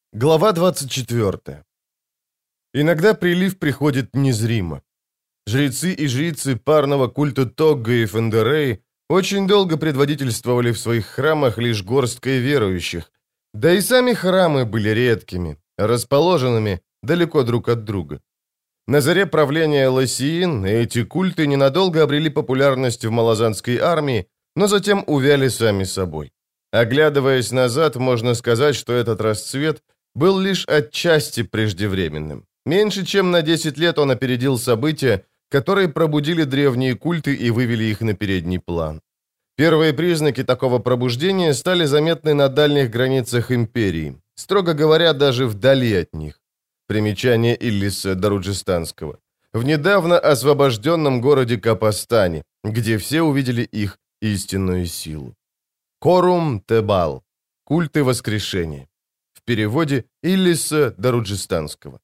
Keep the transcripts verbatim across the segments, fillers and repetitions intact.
Глава двадцать четвёртая. Иногда прилив приходит незримо. Жрецы и жрицы парного культа Тогга и Фандерей очень долго предводительствовали в своих храмах лишь горсткой верующих, да и сами храмы были редкими, расположенными далеко друг от друга. На заре правления Лосиин эти культы ненадолго обрели популярность в малазанской армии, но затем увяли сами собой. Оглядываясь назад, можно сказать, что этот расцвет был лишь отчасти преждевременным. Меньше чем на десять лет он опередил события, которые пробудили древние культы и вывели их на передний план. Первые признаки такого пробуждения стали заметны на дальних границах империи, строго говоря, даже вдали от них. Примечание Иллиса Даруджистанского. В недавно освобожденном городе Капастане, где все увидели их истинную силу. Корум Тебал. Культы воскрешения. В переводе Иллиса Даруджистанского.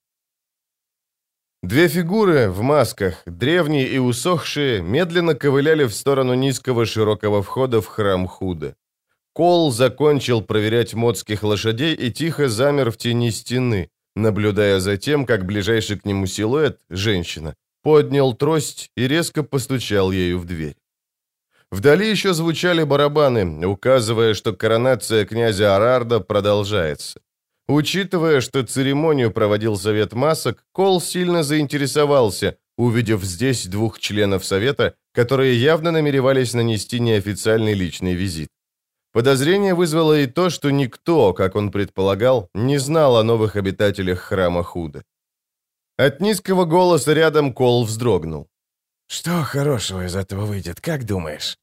Две фигуры в масках, древние и усохшие, медленно ковыляли в сторону низкого широкого входа в храм Худа. Кол закончил проверять модских лошадей и тихо замер в тени стены, наблюдая за тем, как ближайший к нему силуэт, женщина, поднял трость и резко постучал ею в дверь. Вдали еще звучали барабаны, указывая, что коронация князя Арарда продолжается. Учитывая, что церемонию проводил Совет масок, Кол сильно заинтересовался, увидев здесь двух членов Совета, которые явно намеревались нанести неофициальный личный визит. Подозрение вызвало и то, что никто, как он предполагал, не знал о новых обитателях храма Худа. От низкого голоса рядом Кол вздрогнул. «Что хорошего из этого выйдет, как думаешь?»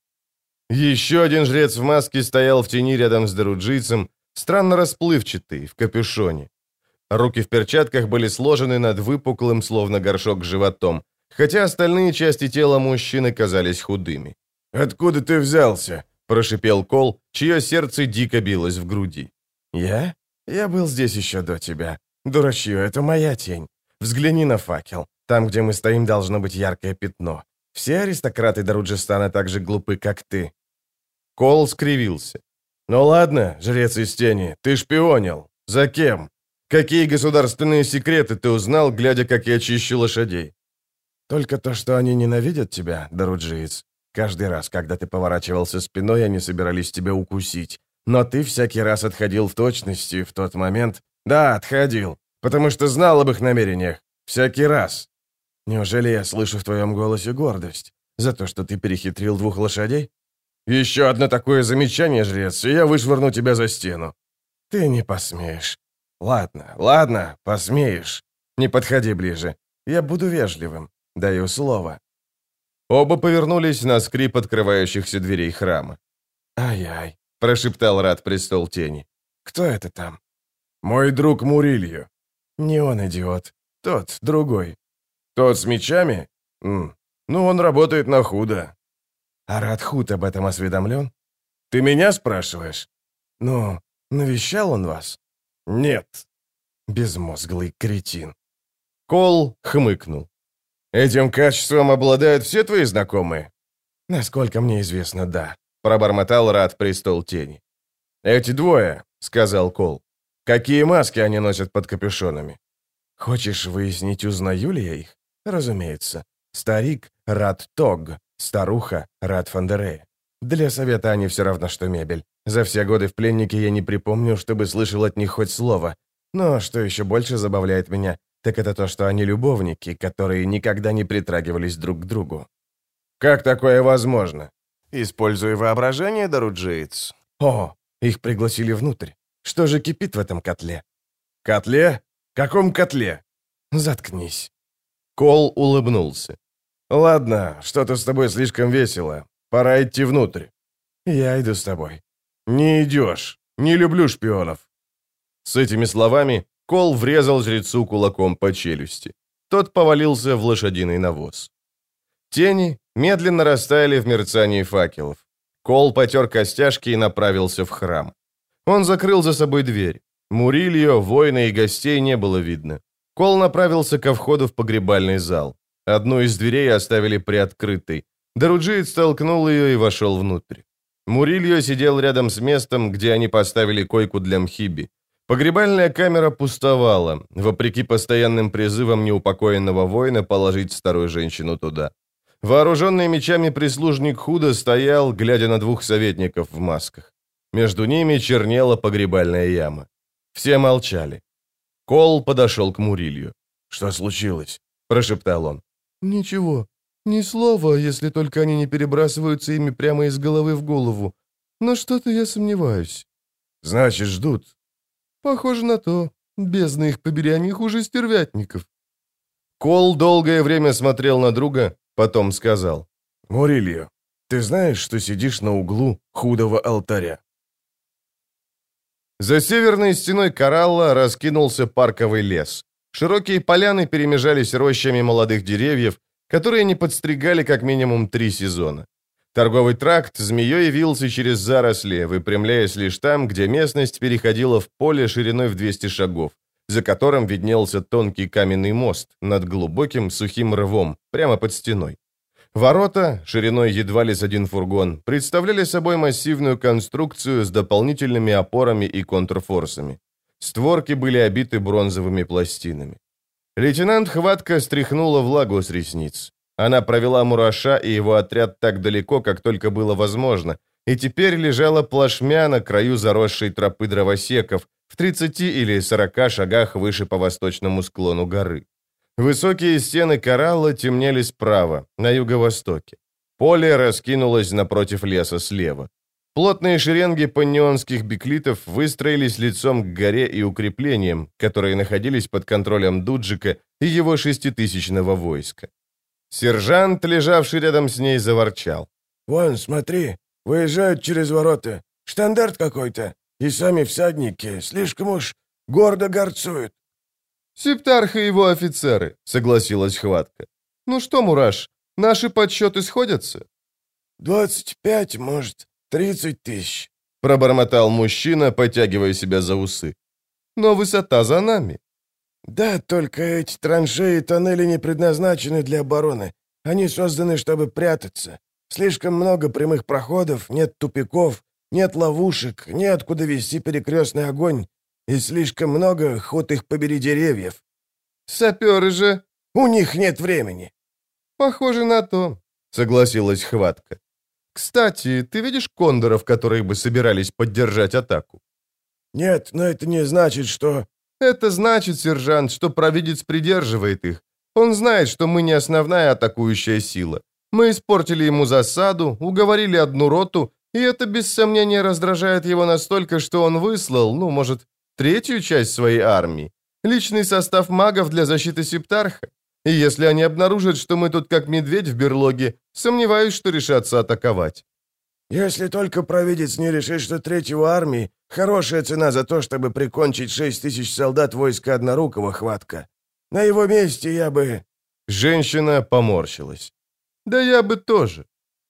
Еще один жрец в маске стоял в тени рядом с даруджийцем, странно расплывчатый, в капюшоне. Руки в перчатках были сложены над выпуклым, словно горшок, животом, хотя остальные части тела мужчины казались худыми. «Откуда ты взялся?» – прошипел Кол, чье сердце дико билось в груди. «Я? Я был здесь еще до тебя. Дурачье, это моя тень. Взгляни на факел. Там, где мы стоим, должно быть яркое пятно. Все аристократы Даруджистана так же глупы, как ты». Кол скривился. «Ну ладно, жрец из тени, ты шпионил. За кем? Какие государственные секреты ты узнал, глядя, как я чищу лошадей?» «Только то, что они ненавидят тебя, Даруджиец. Каждый раз, когда ты поворачивался спиной, они собирались тебя укусить. Но ты всякий раз отходил в точности в тот момент. Да, отходил, потому что знал об их намерениях. Всякий раз. Неужели я слышу в твоем голосе гордость? За то, что ты перехитрил двух лошадей? Еще одно такое замечание, жрец, и я вышвырну тебя за стену. Ты не посмеешь. Ладно, ладно, посмеешь. Не подходи ближе. Я буду вежливым. Даю слово». Оба повернулись на скрип открывающихся дверей храма. «Ай-ай», — прошептал Рат Престол Тени. «Кто это там?» «Мой друг Мурильо». «Не он идиот. Тот, другой». «Тот с мечами? М, ну, он работает на Худо». «А Радхут об этом осведомлен?» «Ты меня спрашиваешь?» «Ну, навещал он вас?» «Нет». «Безмозглый кретин». Кол хмыкнул. «Этим качеством обладают все твои знакомые?» «Насколько мне известно, да», — пробормотал Рат Престол Тени. «Эти двое», — сказал Кол. «Какие маски они носят под капюшонами?» «Хочешь выяснить, узнаю ли я их?» «Разумеется. Старик — Рат Тог, старуха — Рат Фандерея. Для совета они все равно, что мебель. За все годы в пленнике я не припомню, чтобы слышал от них хоть слово. Но что еще больше забавляет меня, так это то, что они любовники, которые никогда не притрагивались друг к другу». «Как такое возможно?» «Используя воображение, Даруджиец». «О, их пригласили внутрь. Что же кипит в этом котле?» «Котле? Каком котле?» «Заткнись». Кол улыбнулся. «Ладно, что-то с тобой слишком весело. Пора идти внутрь». «Я иду с тобой». «Не идешь. Не люблю шпионов». С этими словами Кол врезал жрецу кулаком по челюсти. Тот повалился в лошадиный навоз. Тени медленно растаяли в мерцании факелов. Кол потер костяшки и направился в храм. Он закрыл за собой дверь. Мурильо, воина и гостей не было видно. Кол направился ко входу в погребальный зал. Одну из дверей оставили приоткрытой. Даруджиец толкнул ее и вошел внутрь. Мурильо сидел рядом с местом, где они поставили койку для Мхиби. Погребальная камера пустовала, вопреки постоянным призывам неупокоенного воина положить старую женщину туда. Вооруженный мечами прислужник худо стоял, глядя на двух советников в масках. Между ними чернела погребальная яма. Все молчали. Кол подошел к Мурилью. «Что случилось?» – прошептал он. «Ничего. Ни слова, если только они не перебрасываются ими прямо из головы в голову. Но что-то я сомневаюсь». «Значит, ждут». «Похоже на то. Бездна их побери, они хуже стервятников». Кол долгое время смотрел на друга, потом сказал. «Мурильо, ты знаешь, что сидишь на углу худого алтаря?» За северной стеной коралла раскинулся парковый лес. Широкие поляны перемежались рощами молодых деревьев, которые не подстригали как минимум три сезона. Торговый тракт змеей вился через заросли, выпрямляясь лишь там, где местность переходила в поле шириной в двести шагов, за которым виднелся тонкий каменный мост над глубоким сухим рвом, прямо под стеной. Ворота, шириной едва ли с один фургон, представляли собой массивную конструкцию с дополнительными опорами и контрфорсами. Створки были обиты бронзовыми пластинами. Лейтенант Хватка стряхнула влагу с ресниц. Она провела Мураша и его отряд так далеко, как только было возможно, и теперь лежала плашмя на краю заросшей тропы дровосеков в тридцати или сорока шагах выше по восточному склону горы. Высокие стены коралла темнели справа, на юго-востоке. Поле раскинулось напротив леса слева. Плотные шеренги паннионских биклитов выстроились лицом к горе и укреплениям, которые находились под контролем Дуджика и его шеститысячного войска. Сержант, лежавший рядом с ней, заворчал. «Вон, смотри, выезжают через ворота. Штандарт какой-то. И сами всадники слишком уж гордо горцуют». «Септарх и его офицеры», — согласилась Хватка. «Ну что, Мураш, наши подсчеты сходятся?» «Двадцать пять, может, тридцать тысяч», — пробормотал мужчина, потягивая себя за усы. «Но высота за нами». «Да, только эти траншеи и тоннели не предназначены для обороны. Они созданы, чтобы прятаться. Слишком много прямых проходов, нет тупиков, нет ловушек, неоткуда вести перекрестный огонь. И слишком много, ход их побери, деревьев. Саперы же... У них нет времени». «Похоже на то», — согласилась Хватка. «Кстати, ты видишь кондоров, которые бы собирались поддержать атаку?» «Нет, но это не значит, что...» «Это значит, сержант, что провидец придерживает их. Он знает, что мы не основная атакующая сила. Мы испортили ему засаду, уговорили одну роту, и это без сомнения раздражает его настолько, что он выслал, ну, может, третью часть своей армии, личный состав магов для защиты Септарха. И если они обнаружат, что мы тут как медведь в берлоге, сомневаюсь, что решатся атаковать». «Если только провидец не решит, что третьего армии — хорошая цена за то, чтобы прикончить шесть тысяч солдат войска Однорукого, Хватка. На его месте я бы...» Женщина поморщилась. «Да я бы тоже.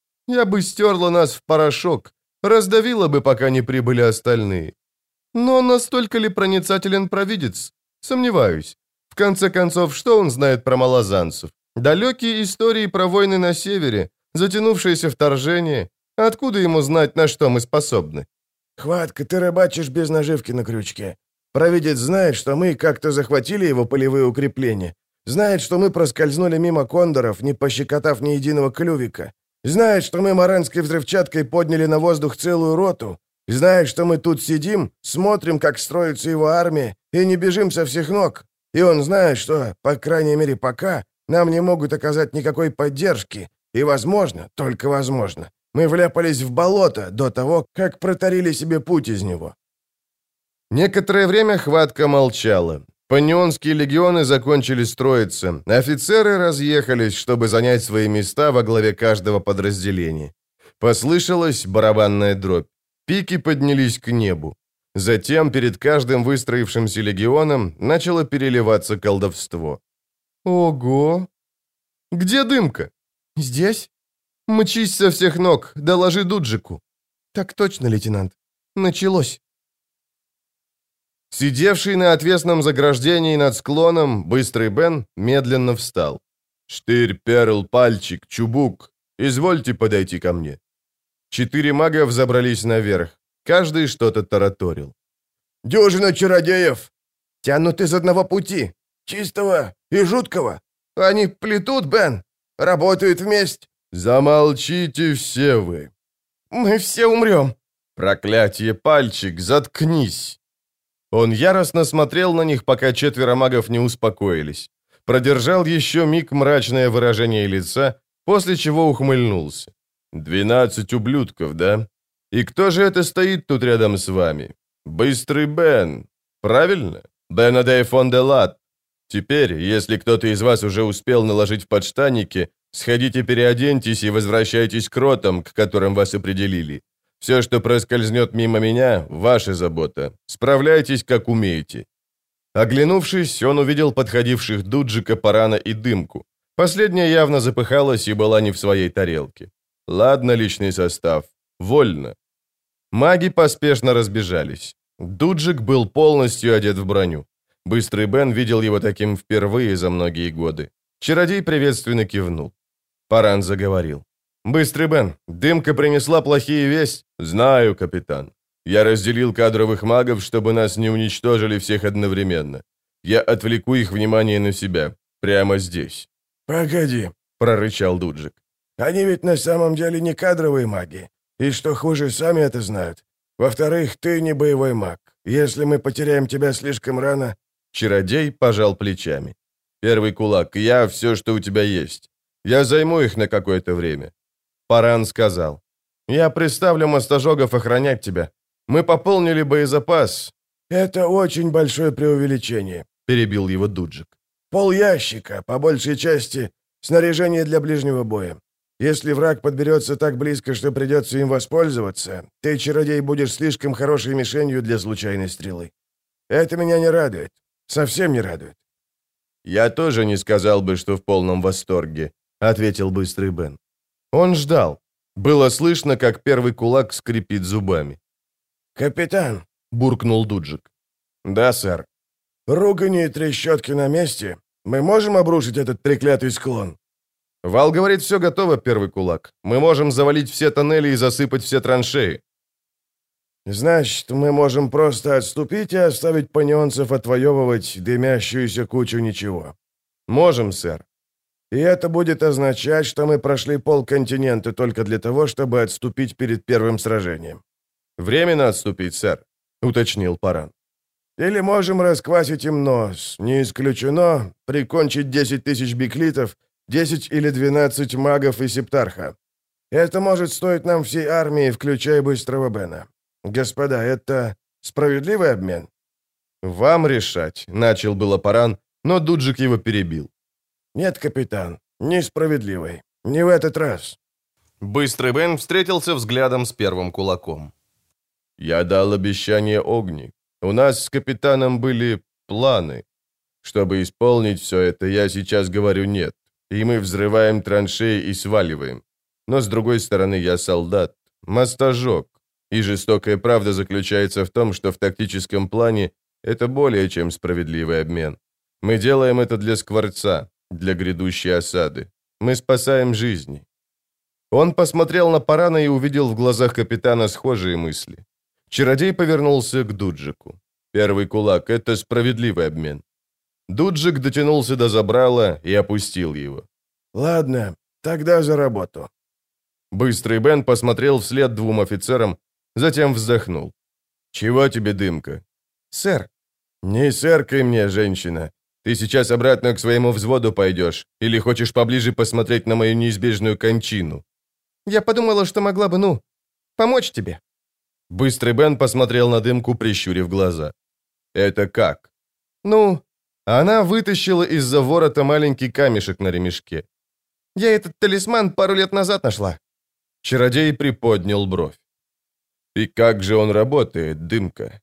Я бы стерла нас в порошок, раздавила бы, пока не прибыли остальные. Но настолько ли проницателен провидец? Сомневаюсь. В конце концов, что он знает про малозанцев? Далекие истории про войны на севере, затянувшееся вторжение. Откуда ему знать, на что мы способны?» «Хватка, ты рыбачишь без наживки на крючке. Провидец знает, что мы как-то захватили его полевые укрепления. Знает, что мы проскользнули мимо кондоров, не пощекотав ни единого клювика. Знает, что мы маранской взрывчаткой подняли на воздух целую роту. Знает, что мы тут сидим, смотрим, как строится его армия, и не бежим со всех ног. И он знает, что, по крайней мере пока, нам не могут оказать никакой поддержки. И, возможно, только возможно, мы вляпались в болото до того, как протарили себе путь из него». Некоторое время Хватка молчала. Паннионские легионы закончили строиться, офицеры разъехались, чтобы занять свои места во главе каждого подразделения. Послышалась барабанная дробь. Пики поднялись к небу. Затем перед каждым выстроившимся легионом начало переливаться колдовство. «Ого! Где дымка?» «Здесь?» «Мчись со всех ног, доложи Дуджику». «Так точно, лейтенант. Началось». Сидевший на отвесном заграждении над склоном, быстрый Бен медленно встал. «Штырь, перл, пальчик, чубук, извольте подойти ко мне». Четыре мага взобрались наверх. Каждый что-то тараторил. Дюжина чародеев. Тянут из одного пути. Чистого и жуткого. Они плетут, Бен. Работают вместе. Замолчите все вы. Мы все умрем. Проклятие, пальчик, заткнись. Он яростно смотрел на них, пока четверо магов не успокоились. Продержал еще миг мрачное выражение лица, после чего ухмыльнулся. «Двенадцать ублюдков, да? И кто же это стоит тут рядом с вами? Быстрый Бен. Правильно? Бенадей фон де Лат. Теперь, если кто-то из вас уже успел наложить в подштанники, сходите переоденьтесь и возвращайтесь к ротам, к которым вас определили. Все, что проскользнет мимо меня, ваша забота. Справляйтесь, как умеете». Оглянувшись, он увидел подходивших Дуджика, Парана и Дымку. Последняя явно запыхалась и была не в своей тарелке. Ладно, личный состав. Вольно. Маги поспешно разбежались. Дуджик был полностью одет в броню. Быстрый Бен видел его таким впервые за многие годы. Чародей приветственно кивнул. Паран заговорил. «Быстрый Бен, Дымка принесла плохие вести?» «Знаю, капитан. Я разделил кадровых магов, чтобы нас не уничтожили всех одновременно. Я отвлеку их внимание на себя. Прямо здесь». «Погоди», — прорычал Дуджик. «Они ведь на самом деле не кадровые маги. И что хуже, сами это знают. Во-вторых, ты не боевой маг. Если мы потеряем тебя слишком рано...» Чародей пожал плечами. «Первый кулак, я все, что у тебя есть. Я займу их на какое-то время». Паран сказал. «Я приставлю мостожогов охранять тебя. Мы пополнили боезапас». «Это очень большое преувеличение», — перебил его Дуджик. «Пол ящика, по большей части, снаряжение для ближнего боя. Если враг подберется так близко, что придется им воспользоваться, ты, чародей, будешь слишком хорошей мишенью для случайной стрелы. Это меня не радует. Совсем не радует». «Я тоже не сказал бы, что в полном восторге», — ответил Быстрый Бен. Он ждал. Было слышно, как первый кулак скрипит зубами. «Капитан», — буркнул Дуджик. «Да, сэр». «Ругани и трещотки на месте. Мы можем обрушить этот треклятый склон?» «Вал говорит, все готово, первый кулак. Мы можем завалить все тоннели и засыпать все траншеи». «Значит, мы можем просто отступить и оставить панионцев отвоевывать дымящуюся кучу ничего?» «Можем, сэр». «И это будет означать, что мы прошли полконтинента только для того, чтобы отступить перед первым сражением». «Временно отступить, сэр», — уточнил Паран. «Или можем расквасить им нос. Не исключено прикончить десять тысяч биклитов, десять или двенадцать магов и септарха. Это может стоить нам всей армии, включая Быстрого Бена. Господа, это справедливый обмен?» «Вам решать», — начал было Паран, но Дуджик его перебил. «Нет, капитан, несправедливый. Не в этот раз». Быстрый Бен встретился взглядом с первым кулаком. «Я дал обещание Огни. У нас с капитаном были планы. Чтобы исполнить все это, я сейчас говорю нет. И мы взрываем траншеи и сваливаем. Но с другой стороны, я солдат, мостожог. И жестокая правда заключается в том, что в тактическом плане это более чем справедливый обмен. Мы делаем это для Скворца, для грядущей осады. Мы спасаем жизни». Он посмотрел на Парана и увидел в глазах капитана схожие мысли. Чародей повернулся к Дуджику. Первый кулак — это справедливый обмен. Дуджик дотянулся до забрала и опустил его. «Ладно, тогда за работу». Быстрый Бен посмотрел вслед двум офицерам, затем вздохнул. «Чего тебе, Дымка?» «Сэр». «Не сэркай мне, женщина. Ты сейчас обратно к своему взводу пойдешь или хочешь поближе посмотреть на мою неизбежную кончину?» «Я подумала, что могла бы, ну, помочь тебе». Быстрый Бен посмотрел на Дымку, прищурив глаза. «Это как?» «Ну...» Она вытащила из-за ворота маленький камешек на ремешке. «Я этот талисман пару лет назад нашла». Чародей приподнял бровь. «И как же он работает, Дымка?»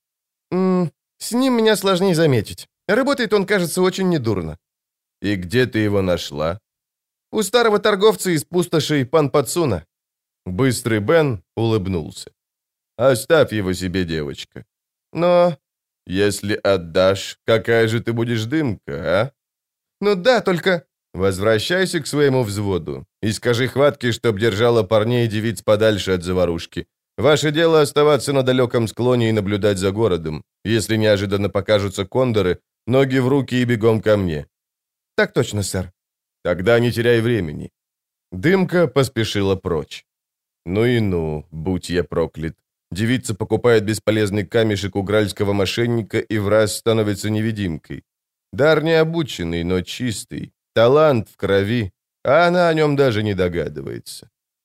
М -м, «С ним меня сложнее заметить. Работает он, кажется, очень недурно». «И где ты его нашла?» «У старого торговца из пустоши пан Пацуна». Быстрый Бен улыбнулся. «Оставь его себе, девочка. Но если отдашь, какая же ты будешь, Дымка, а?» «Ну да, только...» «Возвращайся к своему взводу и скажи Хватке, чтоб держала парней и девиц подальше от заварушки. Ваше дело оставаться на далеком склоне и наблюдать за городом. Если неожиданно покажутся кондоры, ноги в руки и бегом ко мне». «Так точно, сэр». «Тогда не теряй времени». Дымка поспешила прочь. Ну и ну, будь я проклят. Девица покупает бесполезный камешек у гральского мошенника и в раз становится невидимкой. Дар необученный, но чистый. Талант в крови, а она о нем даже не догадывается.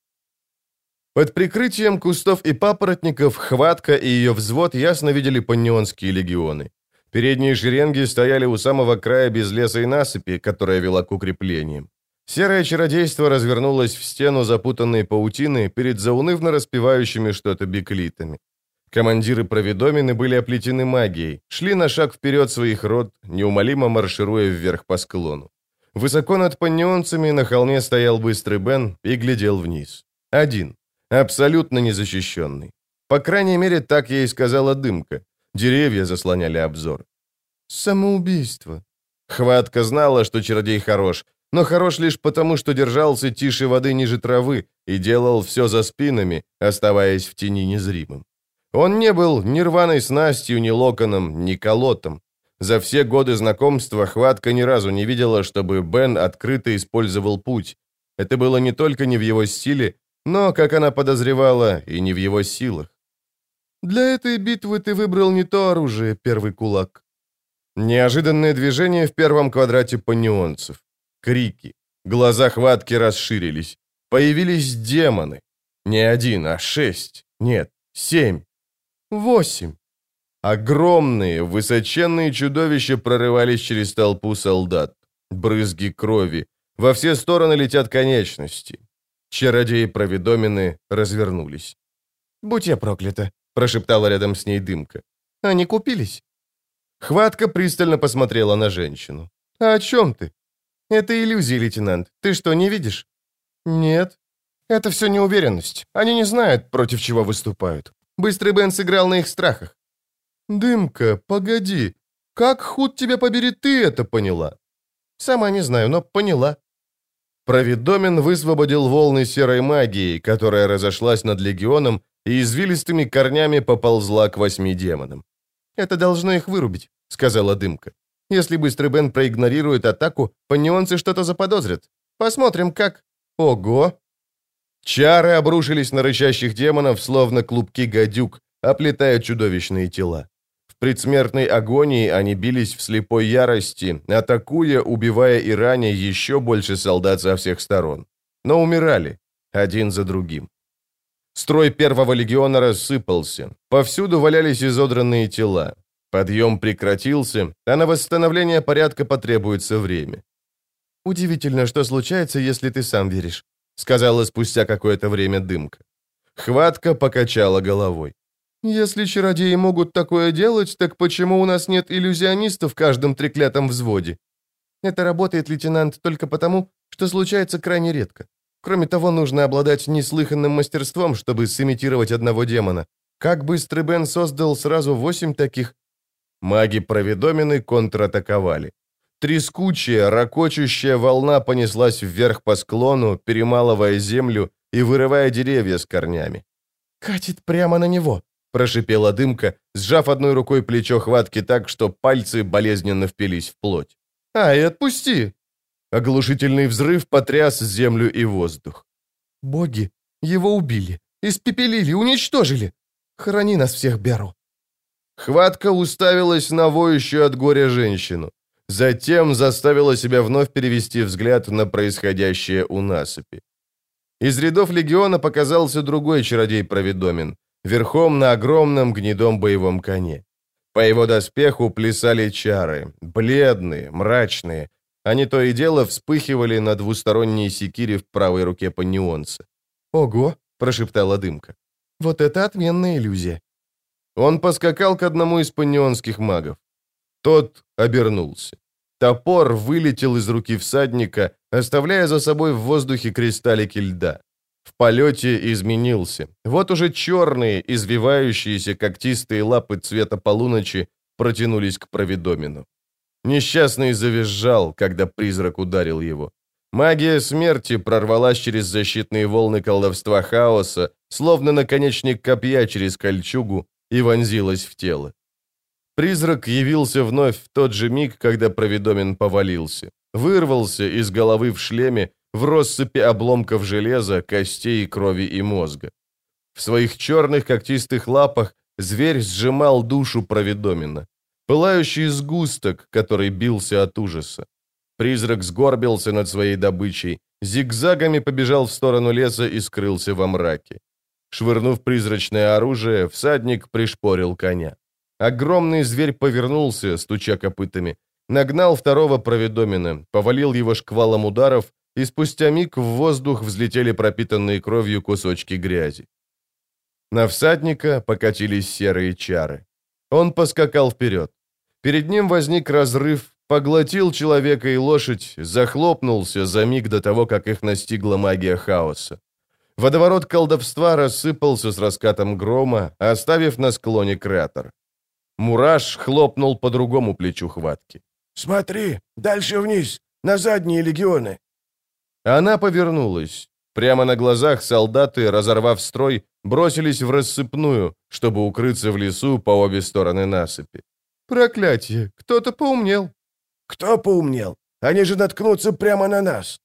Под прикрытием кустов и папоротников Хватка и ее взвод ясно видели паннионские легионы. Передние шеренги стояли у самого края безлесой насыпи, которая вела к укреплениям. Серое чародейство развернулось в стену запутанной паутины перед заунывно распевающими что-то биклитами. Командиры Провидомины были оплетены магией, шли на шаг вперед своих рот, неумолимо маршируя вверх по склону. Высоко над паннионцами на холме стоял быстрый Бен и глядел вниз. Один, абсолютно незащищенный. По крайней мере, так ей сказала Дымка. Деревья заслоняли обзор. Самоубийство. Хватка знала, что чародей хорош, но хорош лишь потому, что держался тише воды ниже травы и делал все за спинами, оставаясь в тени незримым. Он не был ни рваной снастью, ни локоном, ни колотом. За все годы знакомства Хватка ни разу не видела, чтобы Бен открыто использовал путь. Это было не только не в его стиле, но, как она подозревала, и не в его силах. «Для этой битвы ты выбрал не то оружие, первый кулак». Неожиданное движение в первом квадрате паннионцев. Крики. Глаза Хватки расширились. Появились демоны. Не один, а шесть. Нет, семь. Восемь. Огромные, высоченные чудовища прорывались через толпу солдат. Брызги крови. Во все стороны летят конечности. Чародеи Провидомины развернулись. «Будь я проклята», — прошептала рядом с ней Дымка. «Они купились?» Хватка пристально посмотрела на женщину. «А о чем ты?» «Это иллюзия, лейтенант. Ты что, не видишь?» «Нет». «Это все неуверенность. Они не знают, против чего выступают. Быстрый Бен сыграл на их страхах». «Дымка, погоди. Как, худ тебя побери, ты это поняла?» «Сама не знаю, но поняла». Провидомен высвободил волны серой магии, которая разошлась над легионом и извилистыми корнями поползла к восьми демонам. «Это должно их вырубить», — сказала Дымка. «Если Быстрый Бен проигнорирует атаку, паннионцы что-то заподозрят. Посмотрим, как...» «Ого!» Чары обрушились на рычащих демонов, словно клубки гадюк, оплетая чудовищные тела. В предсмертной агонии они бились в слепой ярости, атакуя, убивая и раня еще больше солдат со всех сторон. Но умирали, один за другим. Строй первого легиона рассыпался. Повсюду валялись изодранные тела. Подъем прекратился, а на восстановление порядка потребуется время. «Удивительно, что случается, если ты сам веришь», — сказала спустя какое-то время Дымка. Хватка покачала головой. «Если чародеи могут такое делать, так почему у нас нет иллюзионистов в каждом треклятом взводе? Это работает, лейтенант, только потому, что случается крайне редко. Кроме того, нужно обладать неслыханным мастерством, чтобы сымитировать одного демона. Как Быстрый Бен создал сразу восемь таких...» Маги Провидомины контратаковали. Трескучая, ракочущая волна понеслась вверх по склону, перемалывая землю и вырывая деревья с корнями. «Катит прямо на него», — прошипела Дымка, сжав одной рукой плечо Хватки так, что пальцы болезненно впились в плоть. «Ай, отпусти!» Оглушительный взрыв потряс землю и воздух. «Боги, его убили, испепелили, уничтожили! Храни нас всех, Беру!» Хватка уставилась на воющую от горя женщину. Затем заставила себя вновь перевести взгляд на происходящее у насыпи. Из рядов легиона показался другой чародей Провидомин, верхом на огромном гнедом боевом коне. По его доспеху плясали чары, бледные, мрачные. Они то и дело вспыхивали на двусторонней секире в правой руке паннионца. «Ого!» — прошептала Дымка. «Вот это отменная иллюзия!» Он поскакал к одному из паннионских магов. Тот обернулся. Топор вылетел из руки всадника, оставляя за собой в воздухе кристаллики льда. В полете изменился. Вот уже черные, извивающиеся когтистые лапы цвета полуночи протянулись к Провидомину. Несчастный завизжал, когда призрак ударил его. Магия смерти прорвалась через защитные волны колдовства хаоса, словно наконечник копья через кольчугу, и вонзилась в тело. Призрак явился вновь в тот же миг, когда Провидомен повалился. Вырвался из головы в шлеме, в россыпи обломков железа, костей, крови и мозга. В своих черных когтистых лапах зверь сжимал душу Провидомена. Пылающий сгусток, который бился от ужаса. Призрак сгорбился над своей добычей, зигзагами побежал в сторону леса и скрылся во мраке. Швырнув призрачное оружие, всадник пришпорил коня. Огромный зверь повернулся, стуча копытами, нагнал второго Провидомена, повалил его шквалом ударов, и спустя миг в воздух взлетели пропитанные кровью кусочки грязи. На всадника покатились серые чары. Он поскакал вперед. Перед ним возник разрыв, поглотил человека и лошадь, захлопнулся за миг до того, как их настигла магия хаоса. Водоворот колдовства рассыпался с раскатом грома, оставив на склоне кратер. Мураш хлопнул по другому плечу хватки. «Смотри, дальше вниз, на задние легионы!» Она повернулась. Прямо на глазах солдаты, разорвав строй, бросились в рассыпную, чтобы укрыться в лесу по обе стороны насыпи. «Проклятие! Кто-то поумнел!» «Кто поумнел? Они же наткнутся прямо на нас!»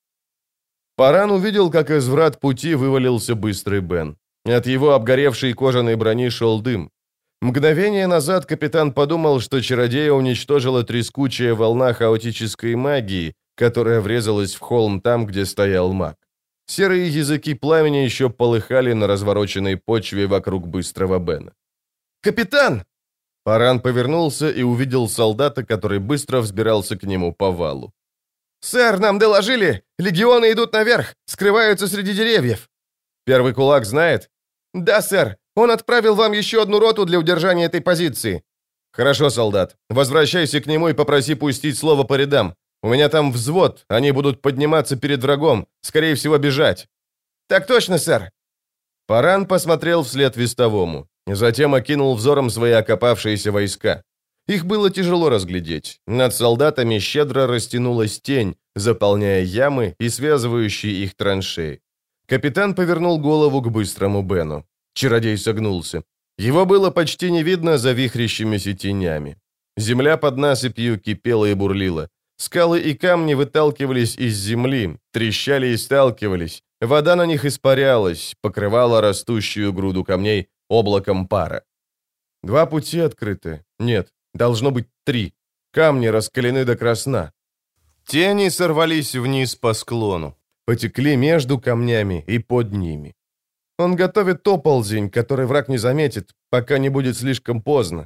Паран увидел, как из врат пути вывалился быстрый Бен. От его обгоревшей кожаной брони шел дым. Мгновение назад капитан подумал, что чародея уничтожила трескучая волна хаотической магии, которая врезалась в холм там, где стоял маг. Серые языки пламени еще полыхали на развороченной почве вокруг быстрого Бена. «Капитан!» Паран повернулся и увидел солдата, который быстро взбирался к нему по валу. «Сэр, нам доложили! Легионы идут наверх, скрываются среди деревьев!» «Первый кулак знает?» «Да, сэр! Он отправил вам еще одну роту для удержания этой позиции». «Хорошо, солдат. Возвращайся к нему и попроси пустить слово по рядам. У меня там взвод, они будут подниматься перед врагом, скорее всего, бежать». «Так точно, сэр». Паран посмотрел вслед вестовому, затем окинул взором свои окопавшиеся войска. Их было тяжело разглядеть. Над солдатами щедро растянулась тень, заполняя ямы и связывающие их траншеи. Капитан повернул голову к быстрому Бену. Чародей согнулся. Его было почти не видно за вихрящимися тенями. Земля под насыпью кипела и бурлила. Скалы и камни выталкивались из земли, трещали и сталкивались. Вода на них испарялась, покрывала растущую груду камней облаком пара. Два пути открыты. Нет, должно быть три. Камни раскалены до красна. Тени сорвались вниз по склону, потекли между камнями и под ними. Он готовит оползень, который враг не заметит, пока не будет слишком поздно.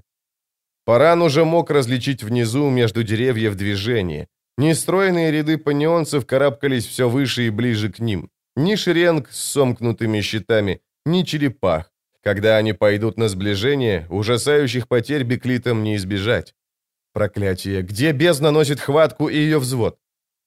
Паран уже мог различить внизу между деревьев движение. Нестроенные ряды панионцев карабкались все выше и ближе к ним. Ни шеренг с сомкнутыми щитами, ни черепах. Когда они пойдут на сближение, ужасающих потерь беклитам не избежать. Проклятие, где бездна носит хватку и ее взвод?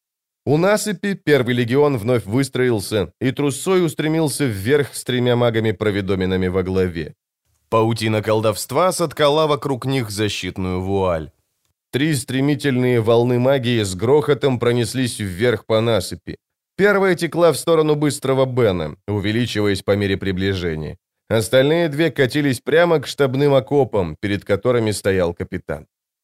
У насыпи первый легион вновь выстроился и трусой устремился вверх с тремя магами-провидоменами во главе. Паутина колдовства соткала вокруг них защитную вуаль. Три стремительные волны магии с грохотом пронеслись вверх по насыпи. Первая текла в сторону быстрого Бена, увеличиваясь по мере приближения. Остальные две катились прямо к штабным окопам, перед которыми стоял капитан.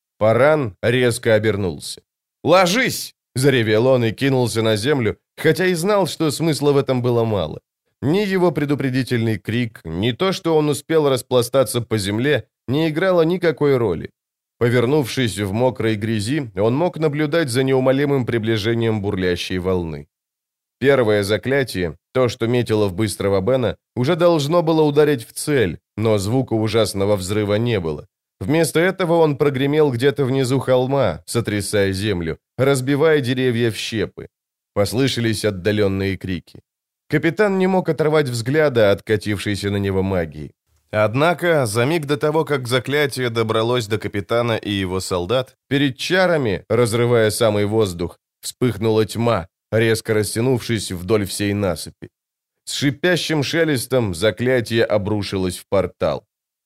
Паран резко обернулся. «Ложись!» — заревел он и кинулся на землю, хотя и знал, что смысла в этом было мало. Ни его предупредительный крик, ни то, что он успел распластаться по земле, не играло никакой роли. Повернувшись в мокрой грязи, он мог наблюдать за неумолимым приближением бурлящей волны. Первое заклятие, то, что метило в быстрого Бена, уже должно было ударить в цель, но звука ужасного взрыва не было. Вместо этого он прогремел где-то внизу холма, сотрясая землю, разбивая деревья в щепы. Послышались отдаленные крики. Капитан не мог оторвать взгляда от катившейся на него магии. Однако, за миг до того, как заклятие добралось до капитана и его солдат, перед чарами, разрывая самый воздух, вспыхнула тьма, резко растянувшись вдоль всей насыпи. С шипящим шелестом заклятие обрушилось в портал.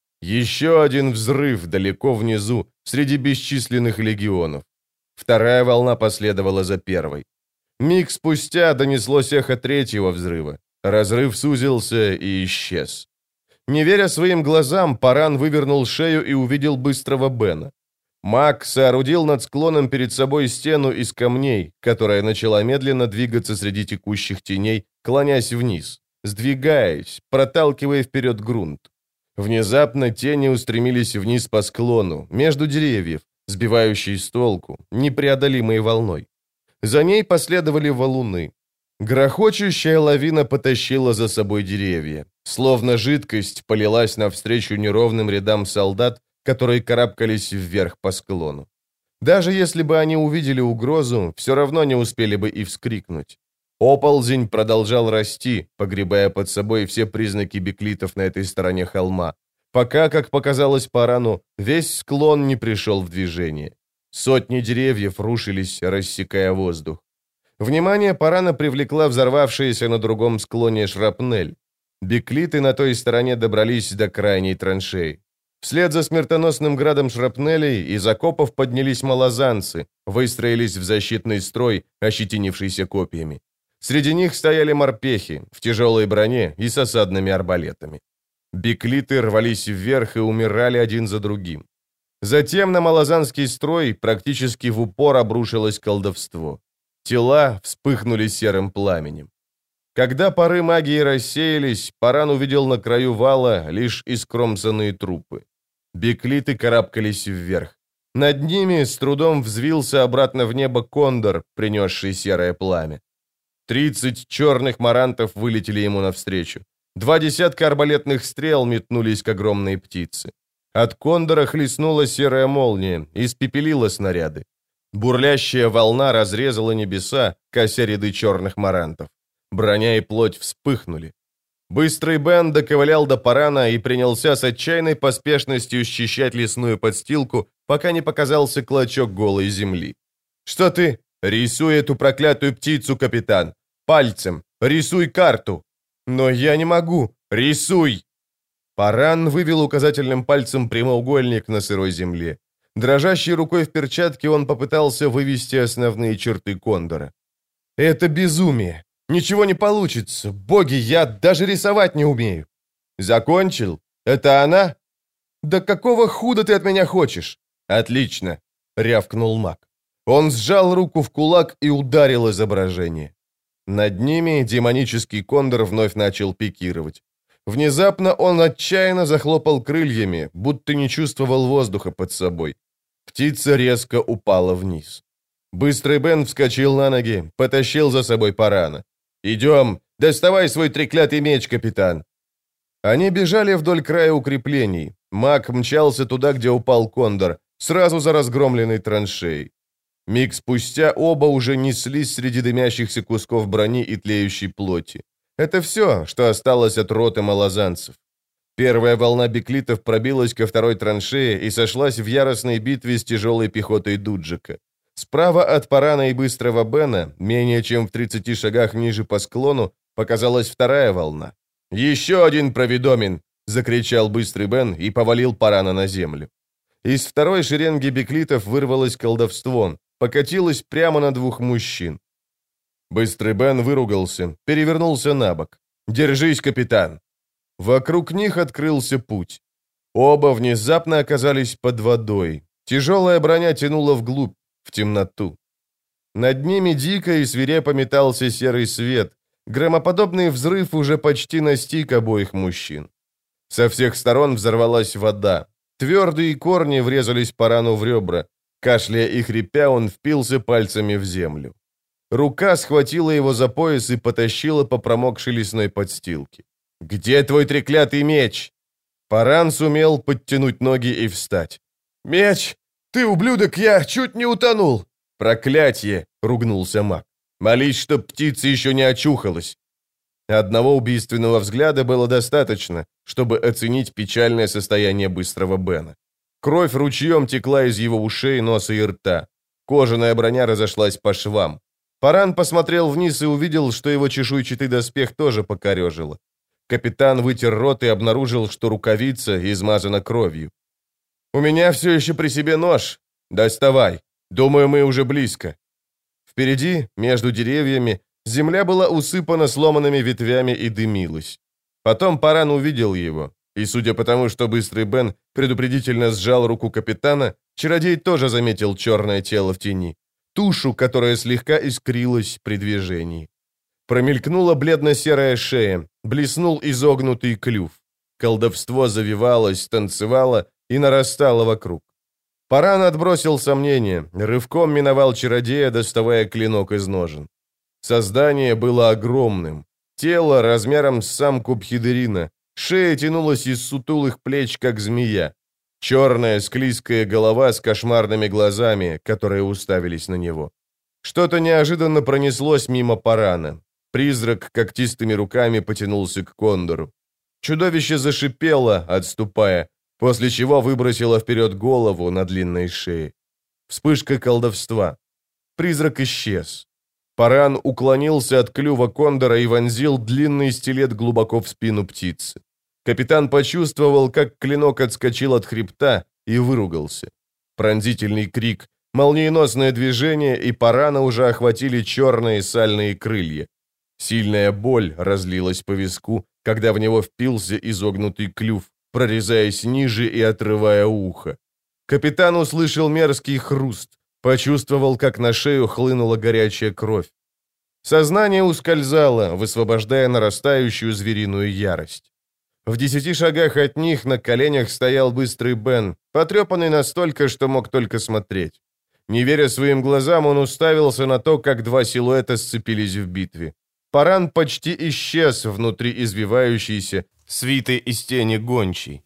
Еще один взрыв далеко внизу, среди бесчисленных легионов. Вторая волна последовала за первой. Миг спустя донеслось эхо третьего взрыва. Разрыв сузился и исчез. Не веря своим глазам, Паран вывернул шею и увидел быстрого Бена. Маг соорудил над склоном перед собой стену из камней, которая начала медленно двигаться среди текущих теней, клонясь вниз, сдвигаясь, проталкивая вперед грунт. Внезапно тени устремились вниз по склону, между деревьев, сбивающей с толку, непреодолимой волной. За ней последовали валуны. Грохочущая лавина потащила за собой деревья. Словно жидкость полилась навстречу неровным рядам солдат, которые карабкались вверх по склону. Даже если бы они увидели угрозу, все равно не успели бы и вскрикнуть. Оползень продолжал расти, погребая под собой все признаки беклитов на этой стороне холма, пока, как показалось Парану, весь склон не пришел в движение. Сотни деревьев рушились, рассекая воздух. Внимание Парана привлекла взорвавшаяся на другом склоне шрапнель. Беклиты на той стороне добрались до крайней траншеи. Вслед за смертоносным градом шрапнелей из окопов поднялись малозанцы, выстроились в защитный строй, ощетинившийся копьями. Среди них стояли морпехи в тяжелой броне и с осадными арбалетами. Беклиты рвались вверх и умирали один за другим. Затем на малозанский строй практически в упор обрушилось колдовство. Тела вспыхнули серым пламенем. Когда пары магии рассеялись, Паран увидел на краю вала лишь искромсанные трупы. Беклиты карабкались вверх. Над ними с трудом взвился обратно в небо кондор, принесший серое пламя. Тридцать черных марантов вылетели ему навстречу. Два десятка арбалетных стрел метнулись к огромной птице. От кондора хлестнула серая молния, испепелила снаряды. Бурлящая волна разрезала небеса, кося ряды черных марантов. Броня и плоть вспыхнули. Быстрый Бен доковылял до Парана и принялся с отчаянной поспешностью счищать лесную подстилку, пока не показался клочок голой земли. «Что ты? Рисуй эту проклятую птицу, капитан! Пальцем! Рисуй карту!» «Но я не могу! Рисуй!» Паран вывел указательным пальцем прямоугольник на сырой земле. Дрожащей рукой в перчатке он попытался вывести основные черты кондора. «Это безумие! Ничего не получится! Боги, я даже рисовать не умею!» «Закончил? Это она?» «Да какого худа ты от меня хочешь?» «Отлично!» — рявкнул маг. Он сжал руку в кулак и ударил изображение. Над ними демонический кондор вновь начал пикировать. Внезапно он отчаянно захлопал крыльями, будто не чувствовал воздуха под собой. Птица резко упала вниз. Быстрый Бен вскочил на ноги, потащил за собой Парана. «Идем! Доставай свой треклятый меч, капитан!» Они бежали вдоль края укреплений. Маг мчался туда, где упал кондор, сразу за разгромленной траншеей. Миг спустя оба уже неслись среди дымящихся кусков брони и тлеющей плоти. Это все, что осталось от роты малозанцев. Первая волна беклитов пробилась ко второй траншее и сошлась в яростной битве с тяжелой пехотой Дуджика. Справа от Парана и быстрого Бена, менее чем в тридцати шагах ниже по склону, показалась вторая волна. «Еще один провидомин!» — закричал быстрый Бен и повалил Парана на землю. Из второй шеренги беклитов вырвалось колдовство, покатилось прямо на двух мужчин. Быстрый Бен выругался, перевернулся на бок. «Держись, капитан!» Вокруг них открылся путь. Оба внезапно оказались под водой. Тяжелая броня тянула вглубь, в темноту. Над ними дико и свирепо метался серый свет. Громоподобный взрыв уже почти настиг обоих мужчин. Со всех сторон взорвалась вода. Твердые корни врезались Парану в ребра. Кашляя и хрипя, он впился пальцами в землю. Рука схватила его за пояс и потащила по промокшей лесной подстилке. «Где твой треклятый меч?» Паран сумел подтянуть ноги и встать. «Меч! Ты, ублюдок, я чуть не утонул!» «Проклятье!» — ругнулся маг. «Молись, чтоб птица еще не очухалась!» Одного убийственного взгляда было достаточно, чтобы оценить печальное состояние быстрого Бена. Кровь ручьем текла из его ушей, носа и рта. Кожаная броня разошлась по швам. Паран посмотрел вниз и увидел, что его чешуйчатый доспех тоже покорежило. Капитан вытер рот и обнаружил, что рукавица измазана кровью. «У меня все еще при себе нож. Доставай. Думаю, мы уже близко». Впереди, между деревьями, земля была усыпана сломанными ветвями и дымилась. Потом Паран увидел его, и, судя по тому, что Быстрый Бен предупредительно сжал руку капитана, чародей тоже заметил черное тело в тени, тушу, которая слегка искрилась при движении. Промелькнула бледно-серая шея, блеснул изогнутый клюв. Колдовство завивалось, танцевало и нарастало вокруг. Паран отбросил сомнения, рывком миновал чародея, доставая клинок из ножен. Создание было огромным. Тело размером с самку Бхидерина, шея тянулась из сутулых плеч, как змея. Черная склизкая голова с кошмарными глазами, которые уставились на него. Что-то неожиданно пронеслось мимо Парана. Призрак когтистыми руками потянулся к кондору. Чудовище зашипело, отступая, после чего выбросило вперед голову на длинной шее. Вспышка колдовства. Призрак исчез. Паран уклонился от клюва кондора и вонзил длинный стилет глубоко в спину птицы. Капитан почувствовал, как клинок отскочил от хребта и выругался. Пронзительный крик, молниеносное движение, и Парана уже охватили черные сальные крылья. Сильная боль разлилась по виску, когда в него впился изогнутый клюв, прорезаясь ниже и отрывая ухо. Капитан услышал мерзкий хруст, почувствовал, как на шею хлынула горячая кровь. Сознание ускользало, высвобождая нарастающую звериную ярость. В десяти шагах от них на коленях стоял Быстрый Бен, потрепанный настолько, что мог только смотреть. Не веря своим глазам, он уставился на то, как два силуэта сцепились в битве. Паран почти исчез внутри извивающейся свиты из тени гончей.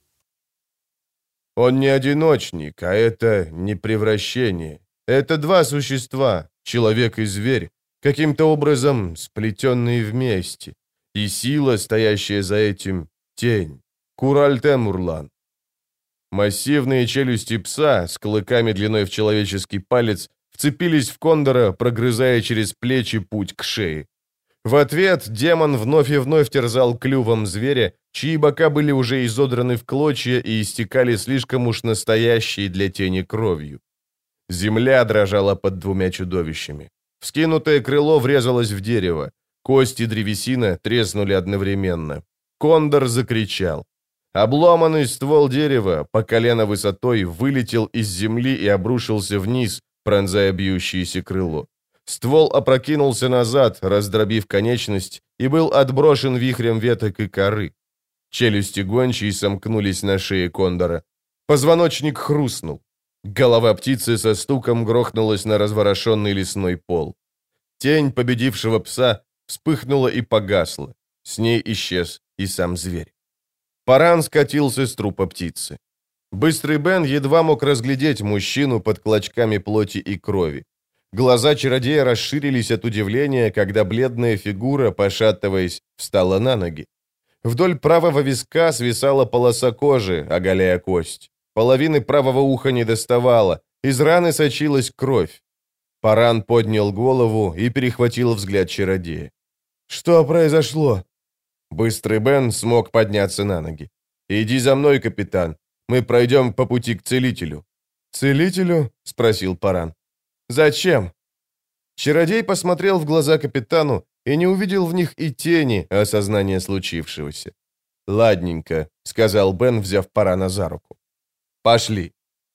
Он не одиночник, а это не превращение. Это два существа, человек и зверь, каким-то образом сплетенные вместе. И сила, стоящая за этим, тень. Кураль-Темурлан. Массивные челюсти пса с клыками длиной в человеческий палец вцепились в кондора, прогрызая через плечи путь к шее. В ответ демон вновь и вновь терзал клювом зверя, чьи бока были уже изодраны в клочья и истекали слишком уж настоящей для тени кровью. Земля дрожала под двумя чудовищами. Вскинутое крыло врезалось в дерево. Кости древесина треснули одновременно. Кондор закричал. Обломанный ствол дерева по колено высотой вылетел из земли и обрушился вниз, пронзая бьющееся крыло. Ствол опрокинулся назад, раздробив конечность, и был отброшен вихрем веток и коры. Челюсти гончей сомкнулись на шее кондора. Позвоночник хрустнул. Голова птицы со стуком грохнулась на разворошенный лесной пол. Тень победившего пса вспыхнула и погасла. С ней исчез и сам зверь. Паран скатился с трупа птицы. Быстрый Бен едва мог разглядеть мужчину под клочками плоти и крови. Глаза чародея расширились от удивления, когда бледная фигура, пошатываясь, встала на ноги. Вдоль правого виска свисала полоса кожи, оголяя кость. Половины правого уха не доставало, из раны сочилась кровь. Паран поднял голову и перехватил взгляд чародея. «Что произошло?» Быстрый Бен смог подняться на ноги. «Иди за мной, капитан. Мы пройдем по пути к целителю». «Целителю?» — спросил Паран. «Зачем?» Чародей посмотрел в глаза капитану и не увидел в них и тени осознания случившегося. «Ладненько», — сказал Бен, взяв Парана за руку. «Пошли».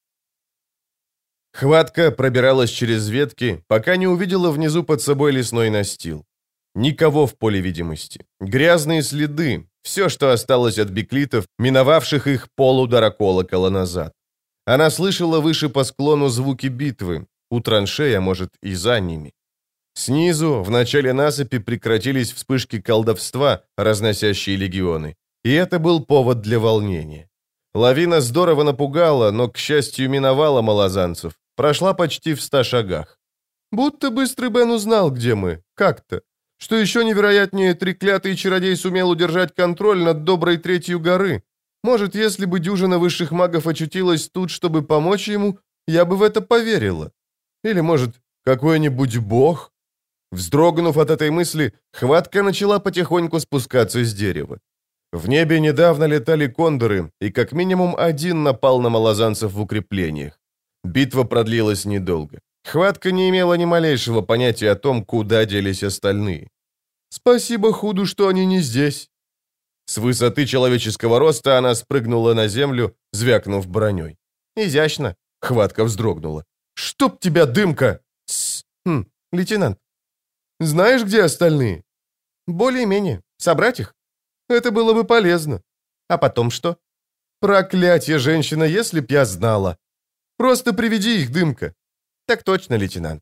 Хватка пробиралась через ветки, пока не увидела внизу под собой лесной настил. Никого в поле видимости. Грязные следы, все, что осталось от беклитов, миновавших их полудара колокола назад. Она слышала выше по склону звуки битвы, у траншей, а может и за ними. Снизу, в начале насыпи, прекратились вспышки колдовства, разносящие легионы. И это был повод для волнения. Лавина здорово напугала, но, к счастью, миновала малозанцев. Прошла почти в ста шагах. Будто Быстрый Бен узнал, где мы. Как-то. Что еще невероятнее, треклятый чародей сумел удержать контроль над доброй третью горы. Может, если бы дюжина высших магов очутилась тут, чтобы помочь ему, я бы в это поверила. Или, может, какой-нибудь бог? Вздрогнув от этой мысли, хватка начала потихоньку спускаться с дерева. В небе недавно летали кондоры, и как минимум один напал на малозанцев в укреплениях. Битва продлилась недолго. Хватка не имела ни малейшего понятия о том, куда делись остальные. «Спасибо Худу, что они не здесь». С высоты человеческого роста она спрыгнула на землю, звякнув броней. «Изящно», — Хватка вздрогнула. «Чтоб тебя, дымка!» «Тссс, хм, лейтенант, знаешь, где остальные?» «Более-менее. Собрать их? Это было бы полезно. А потом что?» «Проклятье, женщина, если б я знала. Просто приведи их, дымка». «Так точно, лейтенант».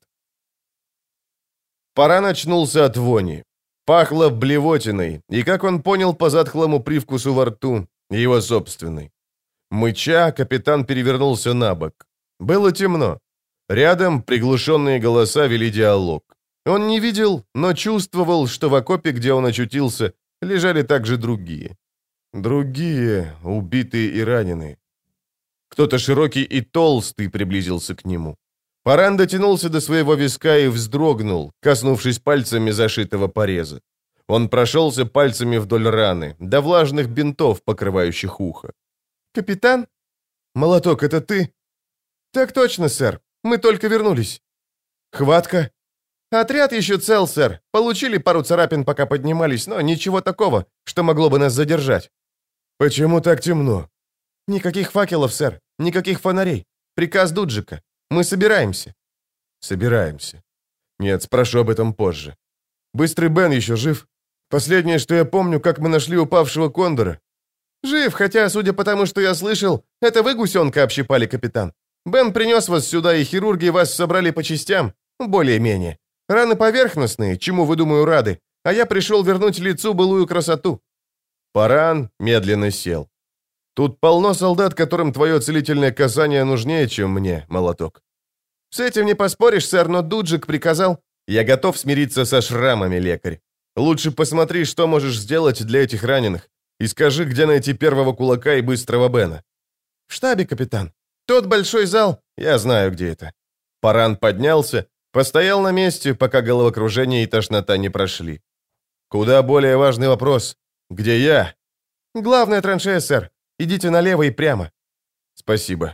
Паран очнулся от вони. Пахло блевотиной, и, как он понял по затхлому привкусу во рту, его собственной. Мыча, капитан перевернулся на бок. Было темно. Рядом приглушенные голоса вели диалог. Он не видел, но чувствовал, что в окопе, где он очутился, лежали также другие. Другие, убитые и раненые. Кто-то широкий и толстый приблизился к нему. Паран дотянулся до своего виска и вздрогнул, коснувшись пальцами зашитого пореза. Он прошелся пальцами вдоль раны, до влажных бинтов, покрывающих ухо. «Капитан? Молоток, это ты?» «Так точно, сэр. Мы только вернулись». «Хватка?» «Отряд еще цел, сэр. Получили пару царапин, пока поднимались, но ничего такого, что могло бы нас задержать». «Почему так темно?» «Никаких факелов, сэр. Никаких фонарей. Приказ Дуджика. Мы собираемся». «Собираемся. Нет, спрошу об этом позже. Быстрый Бен еще жив? Последнее, что я помню, как мы нашли упавшего кондора». «Жив, хотя, судя по тому, что я слышал, это вы гусенка общипали, капитан. Бен принес вас сюда, и хирурги вас собрали по частям, более-менее. Раны поверхностные, чему, вы, думаю, рады, а я пришел вернуть лицу былую красоту». Паран медленно сел. «Тут полно солдат, которым твое целительное касание нужнее, чем мне, молоток». «С этим не поспоришь, сэр, но Дуджик приказал...» «Я готов смириться со шрамами, лекарь. Лучше посмотри, что можешь сделать для этих раненых, и скажи, где найти первого кулака и быстрого Бена». «В штабе, капитан. Тот большой зал, я знаю, где это». Паран поднялся, постоял на месте, пока головокружение и тошнота не прошли. «Куда более важный вопрос. Где я?» «Главная траншея, сэр. Идите налево и прямо». «Спасибо».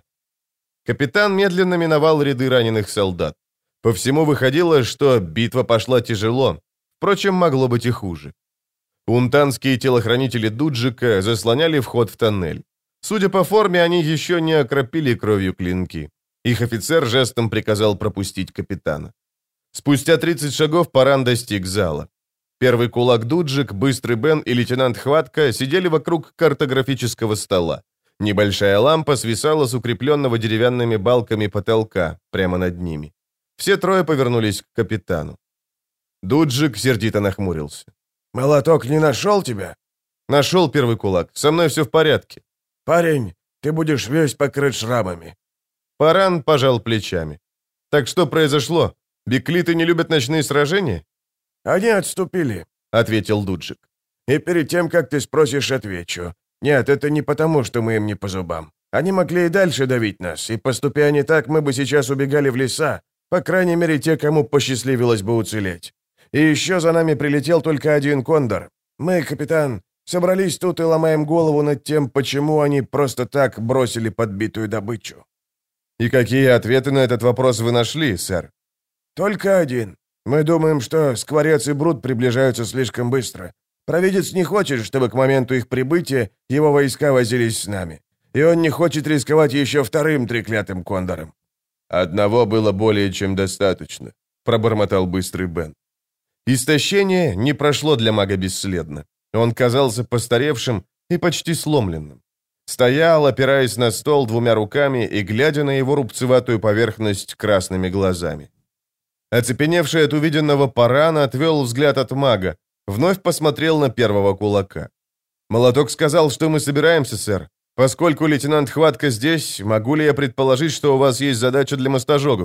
Капитан медленно миновал ряды раненых солдат. По всему выходило, что битва пошла тяжело. Впрочем, могло быть и хуже. Унтанские телохранители Дуджика заслоняли вход в тоннель. Судя по форме, они еще не окропили кровью клинки. Их офицер жестом приказал пропустить капитана. Спустя тридцать шагов Паран достиг зала. Первый кулак Дуджик, Быстрый Бен и лейтенант Хватка сидели вокруг картографического стола. Небольшая лампа свисала с укрепленного деревянными балками потолка, прямо над ними. Все трое повернулись к капитану. Дуджик сердито нахмурился. «Молоток не нашел тебя?» «Нашел первый кулак. Со мной все в порядке». «Парень, ты будешь весь покрыт шрамами». Паран пожал плечами. «Так что произошло? Беклиты не любят ночные сражения?» «Они отступили», — ответил Дуджик. «И перед тем, как ты спросишь, отвечу. Нет, это не потому, что мы им не по зубам. Они могли и дальше давить нас, и, поступя они так, мы бы сейчас убегали в леса, по крайней мере, те, кому посчастливилось бы уцелеть. И еще за нами прилетел только один кондор. Мы, капитан, собрались тут и ломаем голову над тем, почему они просто так бросили подбитую добычу». «И какие ответы на этот вопрос вы нашли, сэр?» «Только один. Мы думаем, что Скворец и Брут приближаются слишком быстро. Провидец не хочет, чтобы к моменту их прибытия его войска возились с нами. И он не хочет рисковать еще вторым треклятым кондором». «Одного было более чем достаточно», — пробормотал Быстрый Бен. Истощение не прошло для мага бесследно. Он казался постаревшим и почти сломленным. Стоял, опираясь на стол двумя руками и глядя на его рубцеватую поверхность красными глазами. Оцепеневший от увиденного Паран отвел взгляд от мага, вновь посмотрел на первого кулака. «Молоток сказал, что мы собираемся, сэр. Поскольку лейтенант Хватка здесь, могу ли я предположить, что у вас есть задача для мостожогов?»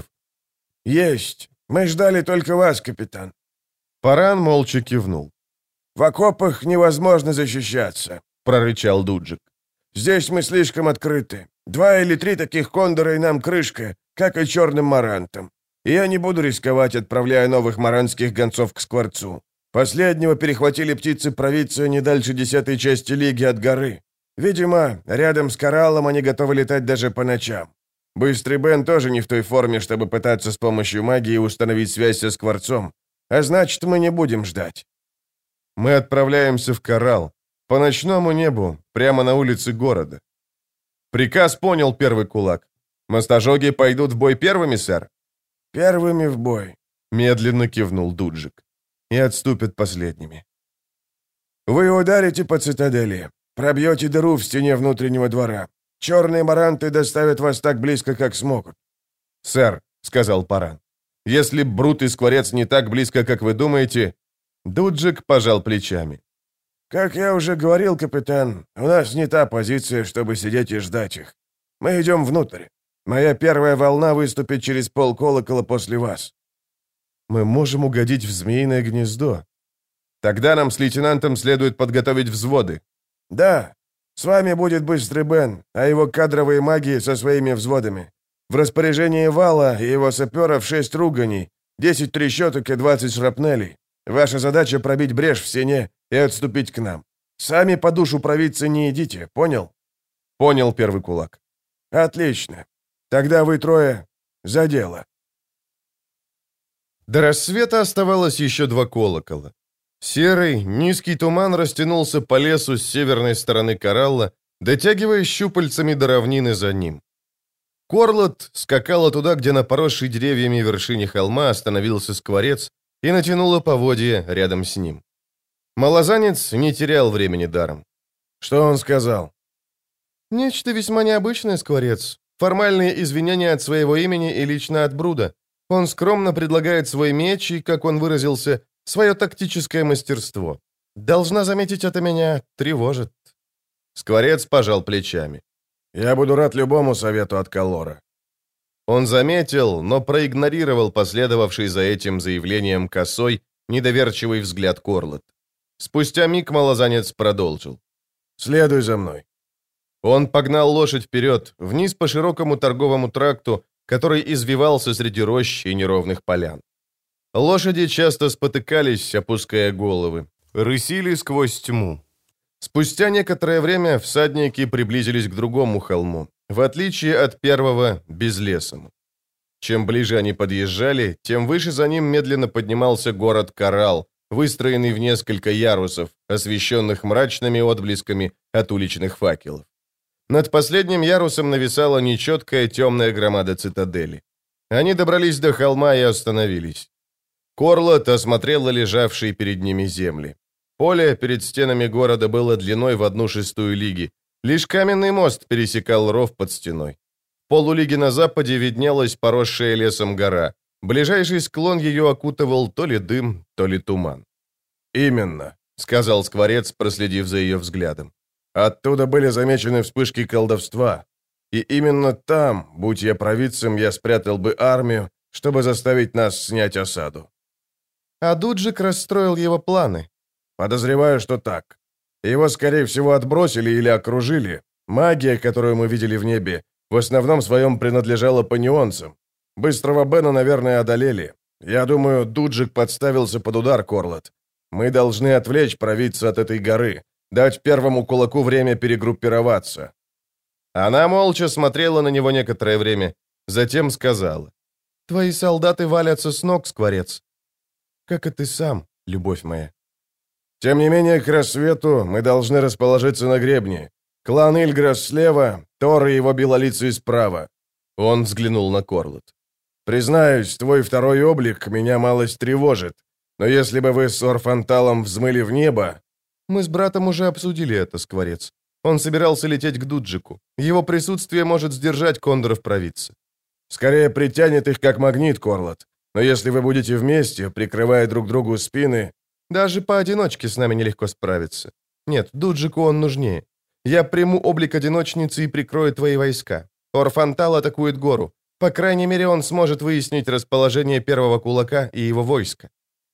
«Есть. Мы ждали только вас, капитан». Паран молча кивнул. «В окопах невозможно защищаться», — прорычал Дуджик. «Здесь мы слишком открыты. Два или три таких кондора и нам крышка, как и черным марантам. И я не буду рисковать, отправляя новых маранских гонцов к Скворцу. Последнего перехватили птицы-провидцы не дальше десятой части лиги от горы. Видимо, рядом с кораллом они готовы летать даже по ночам. Быстрый Бен тоже не в той форме, чтобы пытаться с помощью магии установить связь со Скворцом. А значит, мы не будем ждать. Мы отправляемся в Коралл. По ночному небу, прямо на улице города. Приказ понял первый кулак. Мостожоги пойдут в бой первыми, сэр? Первыми в бой. Медленно кивнул Дуджик. И отступят последними. Вы ударите по цитадели. Пробьете дыру в стене внутреннего двора. Черные маранты доставят вас так близко, как смогут. Сэр, сказал Паран, если Брут и Скворец не так близко, как вы думаете... Дуджик пожал плечами. Как я уже говорил, капитан, у нас не та позиция, чтобы сидеть и ждать их. Мы идем внутрь. Моя первая волна выступит через полколокола после вас. Мы можем угодить в змеиное гнездо. Тогда нам с лейтенантом следует подготовить взводы. Да, с вами будет Быстрый Бен, а его кадровые маги со своими взводами. В распоряжении Вала и его саперов шесть руганий, десять трещоток и двадцать шрапнелей. Ваша задача — пробить брешь в стене и отступить к нам. Сами по душу провидца не идите, понял? Понял, первый кулак. Отлично. Тогда вы трое за дело. До рассвета оставалось еще два колокола. Серый, низкий туман растянулся по лесу с северной стороны Коралла, дотягивая щупальцами до равнины за ним. Корлот скакала туда, где на поросшей деревьями вершине холма остановился Скворец, и натянула поводья рядом с ним. Малозанец не терял времени даром. Что он сказал? Нечто весьма необычное, Скворец. Формальные извинения от своего имени и лично от Бруда. Он скромно предлагает свой меч и, как он выразился, свое тактическое мастерство. Должна заметить, это меня тревожит. Скворец пожал плечами. Я буду рад любому совету от Каллора. Он заметил, но проигнорировал последовавший за этим заявлением косой, недоверчивый взгляд Корлот. Спустя миг малозанец продолжил. «Следуй за мной». Он погнал лошадь вперед, вниз по широкому торговому тракту, который извивался среди рощ и неровных полян. Лошади часто спотыкались, опуская головы, рысили сквозь тьму. Спустя некоторое время всадники приблизились к другому холму, в отличие от первого, безлесому. Чем ближе они подъезжали, тем выше за ним медленно поднимался город Коралл, выстроенный в несколько ярусов, освещенных мрачными отблесками от уличных факелов. Над последним ярусом нависала нечеткая темная громада цитадели. Они добрались до холма и остановились. Корлот осмотрела лежавшие перед ними земли. Поле перед стенами города было длиной в одну шестую лиги. Лишь каменный мост пересекал ров под стеной. В полулиге на западе виднелась поросшая лесом гора. Ближайший склон ее окутывал то ли дым, то ли туман. «Именно», — сказал Скворец, проследив за ее взглядом. «Оттуда были замечены вспышки колдовства. И именно там, будь я провидцем, я спрятал бы армию, чтобы заставить нас снять осаду». А Дуджик расстроил его планы. «Подозреваю, что так. Его, скорее всего, отбросили или окружили. Магия, которую мы видели в небе, в основном своем принадлежала панионцам. Быстрого Бена, наверное, одолели. Я думаю, Дуджик подставился под удар, Корлот. Мы должны отвлечь провидца от этой горы, дать первому кулаку время перегруппироваться». Она молча смотрела на него некоторое время, затем сказала. «Твои солдаты валятся с ног, Скворец. Как и ты сам, любовь моя». «Тем не менее, к рассвету мы должны расположиться на гребне. Клан Ильграс слева, Тор и его белолицый справа». Он взглянул на Корлот. «Признаюсь, твой второй облик меня малость тревожит. Но если бы вы с Орфанталом взмыли в небо...» «Мы с братом уже обсудили это, Скворец. Он собирался лететь к Дуджику. Его присутствие может сдержать кондоров провидца». «Скорее притянет их, как магнит, Корлот. Но если вы будете вместе, прикрывая друг другу спины...» «Даже поодиночке с нами нелегко справиться. Нет, Дуджику он нужнее. Я приму облик одиночницы и прикрою твои войска. Орфантал атакует гору. По крайней мере, он сможет выяснить расположение первого кулака и его войска».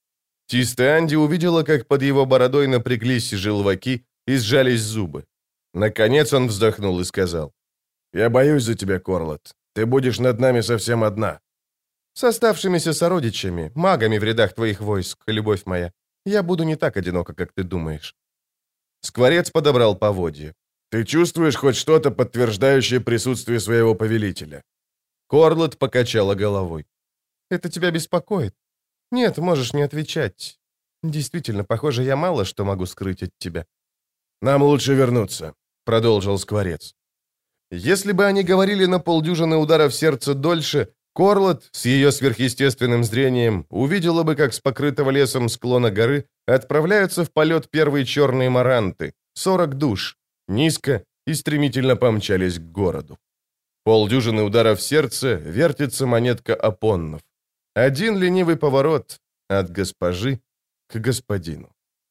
Тистеанди увидела, как под его бородой напряглись желваки и сжались зубы. Наконец он вздохнул и сказал. «Я боюсь за тебя, Корлот. Ты будешь над нами совсем одна». «С оставшимися сородичами, магами в рядах твоих войск, любовь моя. Я буду не так одиноко, как ты думаешь». Скворец подобрал поводья. «Ты чувствуешь хоть что-то, подтверждающее присутствие своего повелителя?» Корлет покачала головой. «Это тебя беспокоит? Нет, можешь не отвечать. Действительно, похоже, я мало что могу скрыть от тебя». «Нам лучше вернуться», — продолжил Скворец. Если бы они говорили на полдюжины ударов сердца дольше, Корлет с ее сверхъестественным зрением увидела бы, как с покрытого лесом склона горы отправляются в полет первые черные маранты, сорок душ, низко и стремительно помчались к городу. Полдюжины ударов сердца вертится монетка опоннов. Один ленивый поворот от госпожи к господину.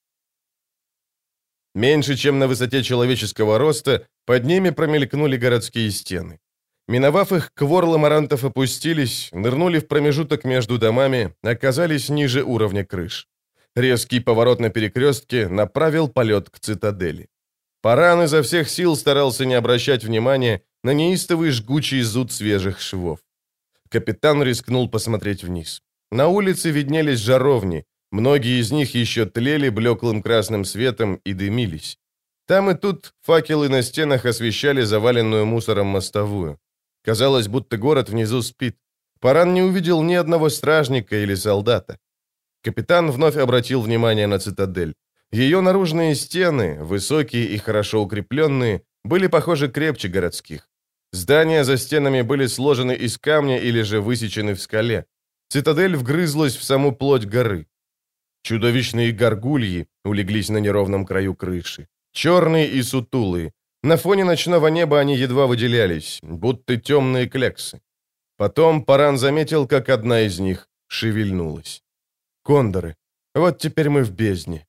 Меньше чем на высоте человеческого роста, под ними промелькнули городские стены. Миновав их, кворлы марантов опустились, нырнули в промежуток между домами, оказались ниже уровня крыш. Резкий поворот на перекрестке направил полет к цитадели. Паран изо всех сил старался не обращать внимания на неистовый жгучий зуд свежих швов. Капитан рискнул посмотреть вниз. На улице виднелись жаровни, многие из них еще тлели блеклым красным светом и дымились. Там и тут факелы на стенах освещали заваленную мусором мостовую. Казалось, будто город внизу спит. Паран не увидел ни одного стражника или солдата. Капитан вновь обратил внимание на цитадель. Ее наружные стены, высокие и хорошо укрепленные, были, похоже, крепче городских. Здания за стенами были сложены из камня или же высечены в скале. Цитадель вгрызлась в саму плоть горы. Чудовищные горгульи улеглись на неровном краю крыши. Черные и сутулые. На фоне ночного неба они едва выделялись, будто темные кляксы. Потом Паран заметил, как одна из них шевельнулась. Кондоры. Вот теперь мы в бездне.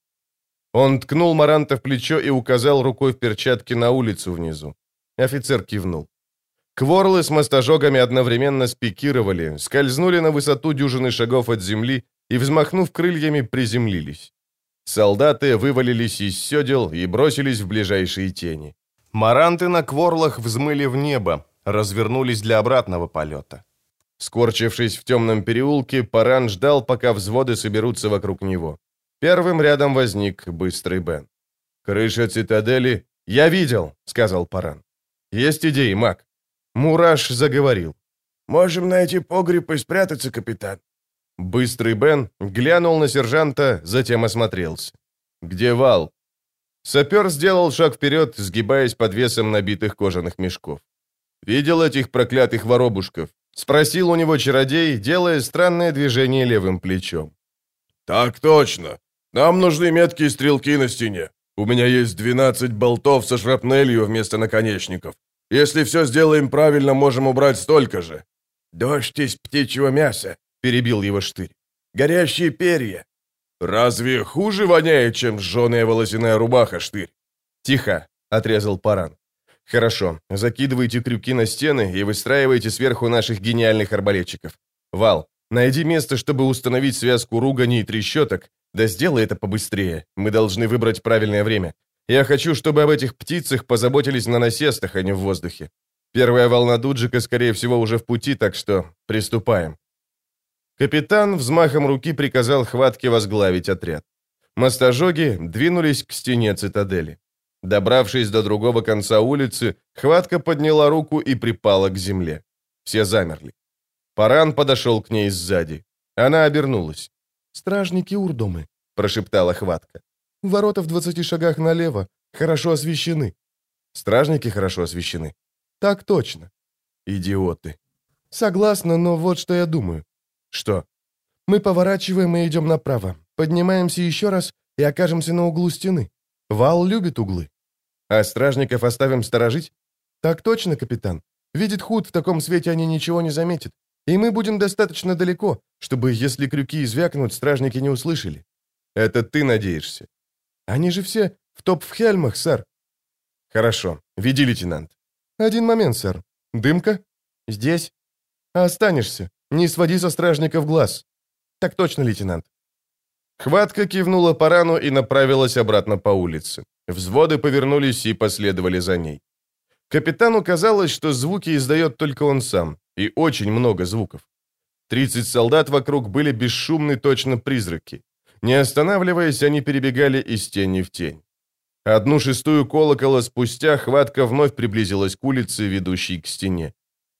Он ткнул Маранта в плечо и указал рукой в перчатке на улицу внизу. Офицер кивнул. Кворлы с мостожогами одновременно спикировали, скользнули на высоту дюжины шагов от земли и, взмахнув крыльями, приземлились. Солдаты вывалились из сёдел и бросились в ближайшие тени. Маранты на кворлах взмыли в небо, развернулись для обратного полета. Скорчившись в темном переулке, Паран ждал, пока взводы соберутся вокруг него. Первым рядом возник быстрый Бен. «Крыша цитадели...» «Я видел», — сказал Паран. «Есть идеи, маг?» Мураш заговорил. «Можем найти погреб и спрятаться, капитан». Быстрый Бен глянул на сержанта, затем осмотрелся. «Где вал?» Сапер сделал шаг вперед, сгибаясь под весом набитых кожаных мешков. «Видел этих проклятых воробушков?» — спросил у него чародей, делая странное движение левым плечом. «Так точно. Нам нужны меткие стрелки на стене. У меня есть двенадцать болтов со шрапнелью вместо наконечников. Если все сделаем правильно, можем убрать столько же». «Дождь из птичьего мяса», — перебил его Штырь. «Горящие перья». «Разве хуже воняет, чем сжёная волосяная рубаха, Штырь?» «Тихо», — отрезал Паран. «Хорошо, закидывайте крюки на стены и выстраивайте сверху наших гениальных арбалетчиков. Вал, найди место, чтобы установить связку ругани и трещоток. Да сделай это побыстрее. Мы должны выбрать правильное время. Я хочу, чтобы об этих птицах позаботились на насестах, а не в воздухе. Первая волна Дуджика, скорее всего, уже в пути, так что приступаем». Капитан взмахом руки приказал Хватке возглавить отряд. Мостожоги двинулись к стене цитадели. Добравшись до другого конца улицы, Хватка подняла руку и припала к земле. Все замерли. Паран подошел к ней сзади. Она обернулась. «Стражники Урдомы», — прошептала Хватка. «Ворота в двадцати шагах налево, хорошо освещены». «Стражники хорошо освещены?» «Так точно». «Идиоты». «Согласна, но вот что я думаю». «Что?» «Мы поворачиваем и идем направо, поднимаемся еще раз и окажемся на углу стены. Вал любит углы». «А стражников оставим сторожить?» «Так точно, капитан. Видит Худ, в таком свете они ничего не заметят. И мы будем достаточно далеко, чтобы, если крюки извякнут, стражники не услышали». «Это ты надеешься?» «Они же все в топ-в-хельмах, сэр». «Хорошо. Веди, лейтенант». «Один момент, сэр. Дымка?» «Здесь». «Останешься. Не своди со стражников глаз». «Так точно, лейтенант». Хватка кивнула Парану и направилась обратно по улице. Взводы повернулись и последовали за ней. Капитану казалось, что звуки издает только он сам, и очень много звуков. Тридцать солдат вокруг были бесшумны, точно призраки. Не останавливаясь, они перебегали из тени в тень. Одну шестую колокола спустя Хватка вновь приблизилась к улице, ведущей к стене.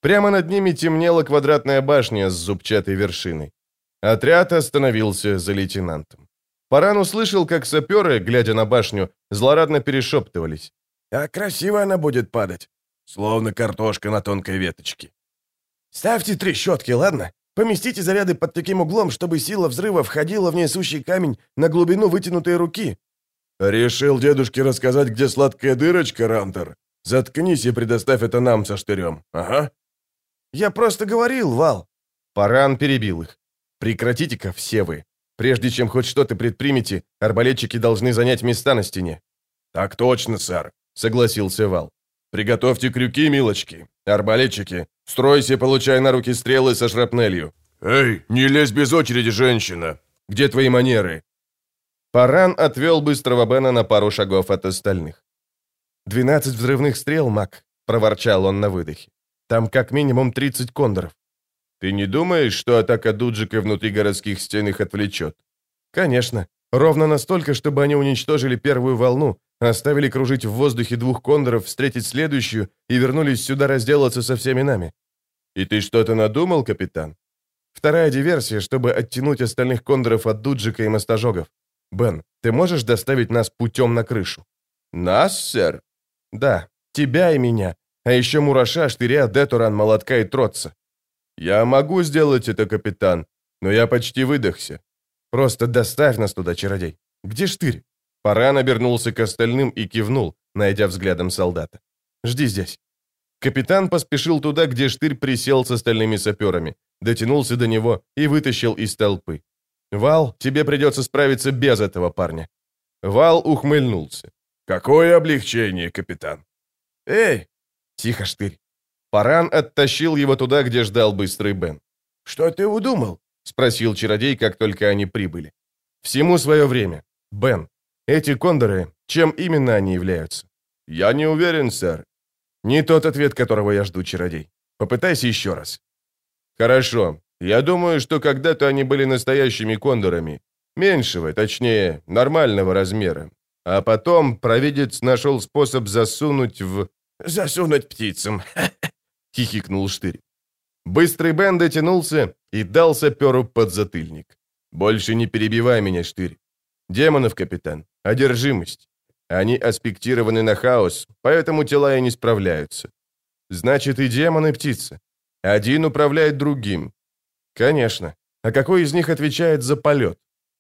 Прямо над ними темнела квадратная башня с зубчатой вершиной. Отряд остановился за лейтенантом. Паран услышал, как саперы, глядя на башню, злорадно перешептывались. «А красиво она будет падать, словно картошка на тонкой веточке». «Ставьте трещотки, ладно? Поместите заряды под таким углом, чтобы сила взрыва входила в несущий камень на глубину вытянутой руки». «Решил дедушке рассказать, где сладкая дырочка, Рантер? Заткнись и предоставь это нам со штырем. Ага». «Я просто говорил, Вал». Паран перебил их. «Прекратите-ка все вы. Прежде чем хоть что-то предпримете, арбалетчики должны занять места на стене». «Так точно, сэр», — согласился Вал. «Приготовьте крюки, милочки. Арбалетчики, стройся, получай на руки стрелы со шрапнелью. Эй, не лезь без очереди, женщина. Где твои манеры?» Паран отвел быстрого Бена на пару шагов от остальных. «Двенадцать взрывных стрел, Мак», — проворчал он на выдохе. «Там как минимум тридцать кондоров». «Ты не думаешь, что атака Дуджика внутри городских стен их отвлечет?» «Конечно. Ровно настолько, чтобы они уничтожили первую волну, оставили кружить в воздухе двух кондоров, встретить следующую и вернулись сюда разделаться со всеми нами». «И ты что-то надумал, капитан?» «Вторая диверсия, чтобы оттянуть остальных кондоров от Дуджика и мостожогов. Бен, ты можешь доставить нас путем на крышу?» «Нас, сэр?» «Да, тебя и меня, а еще Мураша, Штыря, Детуран, Молотка и Тротца». «Я могу сделать это, капитан, но я почти выдохся». «Просто доставь нас туда, чародей. Где Штырь?» Паран обернулся к остальным и кивнул, найдя взглядом солдата. «Жди здесь». Капитан поспешил туда, где Штырь присел с остальными саперами, дотянулся до него и вытащил из толпы. «Вал, тебе придется справиться без этого парня». Вал ухмыльнулся. «Какое облегчение, капитан!» «Эй!» «Тихо, Штырь». Паран оттащил его туда, где ждал быстрый Бен. «Что ты удумал?» — спросил чародей, как только они прибыли. «Всему свое время. Бен, эти кондоры, чем именно они являются?» «Я не уверен, сэр». «Не тот ответ, которого я жду, чародей. Попытайся еще раз». «Хорошо. Я думаю, что когда-то они были настоящими кондорами. Меньшего, точнее, нормального размера. А потом провидец нашел способ засунуть в...» «Засунуть птицам», — хихикнул Штырь. Быстрый Бен дотянулся и дал саперу подзатыльник. «Больше не перебивай меня, Штырь. Демонов, капитан, одержимость. Они аспектированы на хаос, поэтому тела и не справляются. Значит, и демон, и птица. Один управляет другим. Конечно. А какой из них отвечает за полет?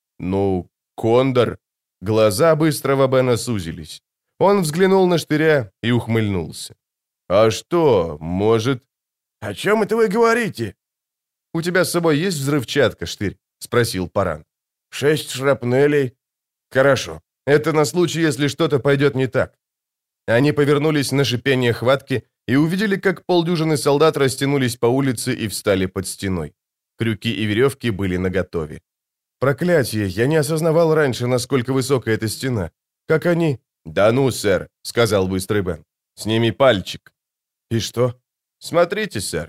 Ну, кондор». Глаза быстрого Бена сузились. Он взглянул на Штыря и ухмыльнулся. «А что, может...» «О чем это вы говорите?» «У тебя с собой есть взрывчатка, Штырь?» — спросил Паран. «Шесть шрапнелей». «Хорошо. Это на случай, если что-то пойдет не так». Они повернулись на шипение хватки и увидели, как полдюжины солдат растянулись по улице и встали под стеной. Крюки и веревки были наготове. «Проклятие! Я не осознавал раньше, насколько высокая эта стена. Как они...» «Да ну, сэр», — сказал быстрый Бен. «Сними пальчик». «И что?» «Смотрите, сэр».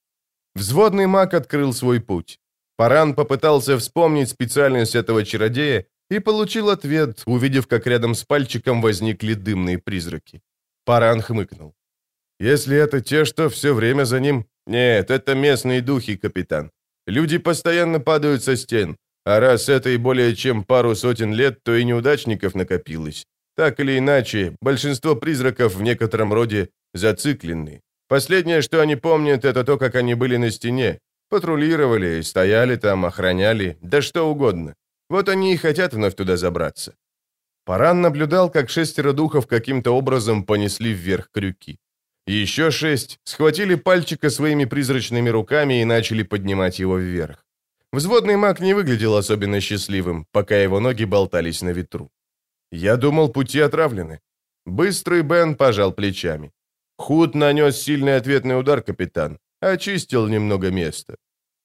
Взводный маг открыл свой путь. Паран попытался вспомнить специальность этого чародея и получил ответ, увидев, как рядом с пальчиком возникли дымные призраки. Паран хмыкнул. «Если это те, что все время за ним...» «Нет, это местные духи, капитан. Люди постоянно падают со стен, а раз это и более чем пару сотен лет, то и неудачников накопилось. Так или иначе, большинство призраков в некотором роде зациклены. Последнее, что они помнят, это то, как они были на стене. Патрулировали, стояли там, охраняли, да что угодно. Вот они и хотят вновь туда забраться». Паран наблюдал, как шестеро духов каким-то образом понесли вверх крюки. Еще шесть схватили пальчика своими призрачными руками и начали поднимать его вверх. Взводный маг не выглядел особенно счастливым, пока его ноги болтались на ветру. «Я думал, пути отравлены». Быстрый Бен пожал плечами. «Худ нанес сильный ответный удар, капитан. Очистил немного места».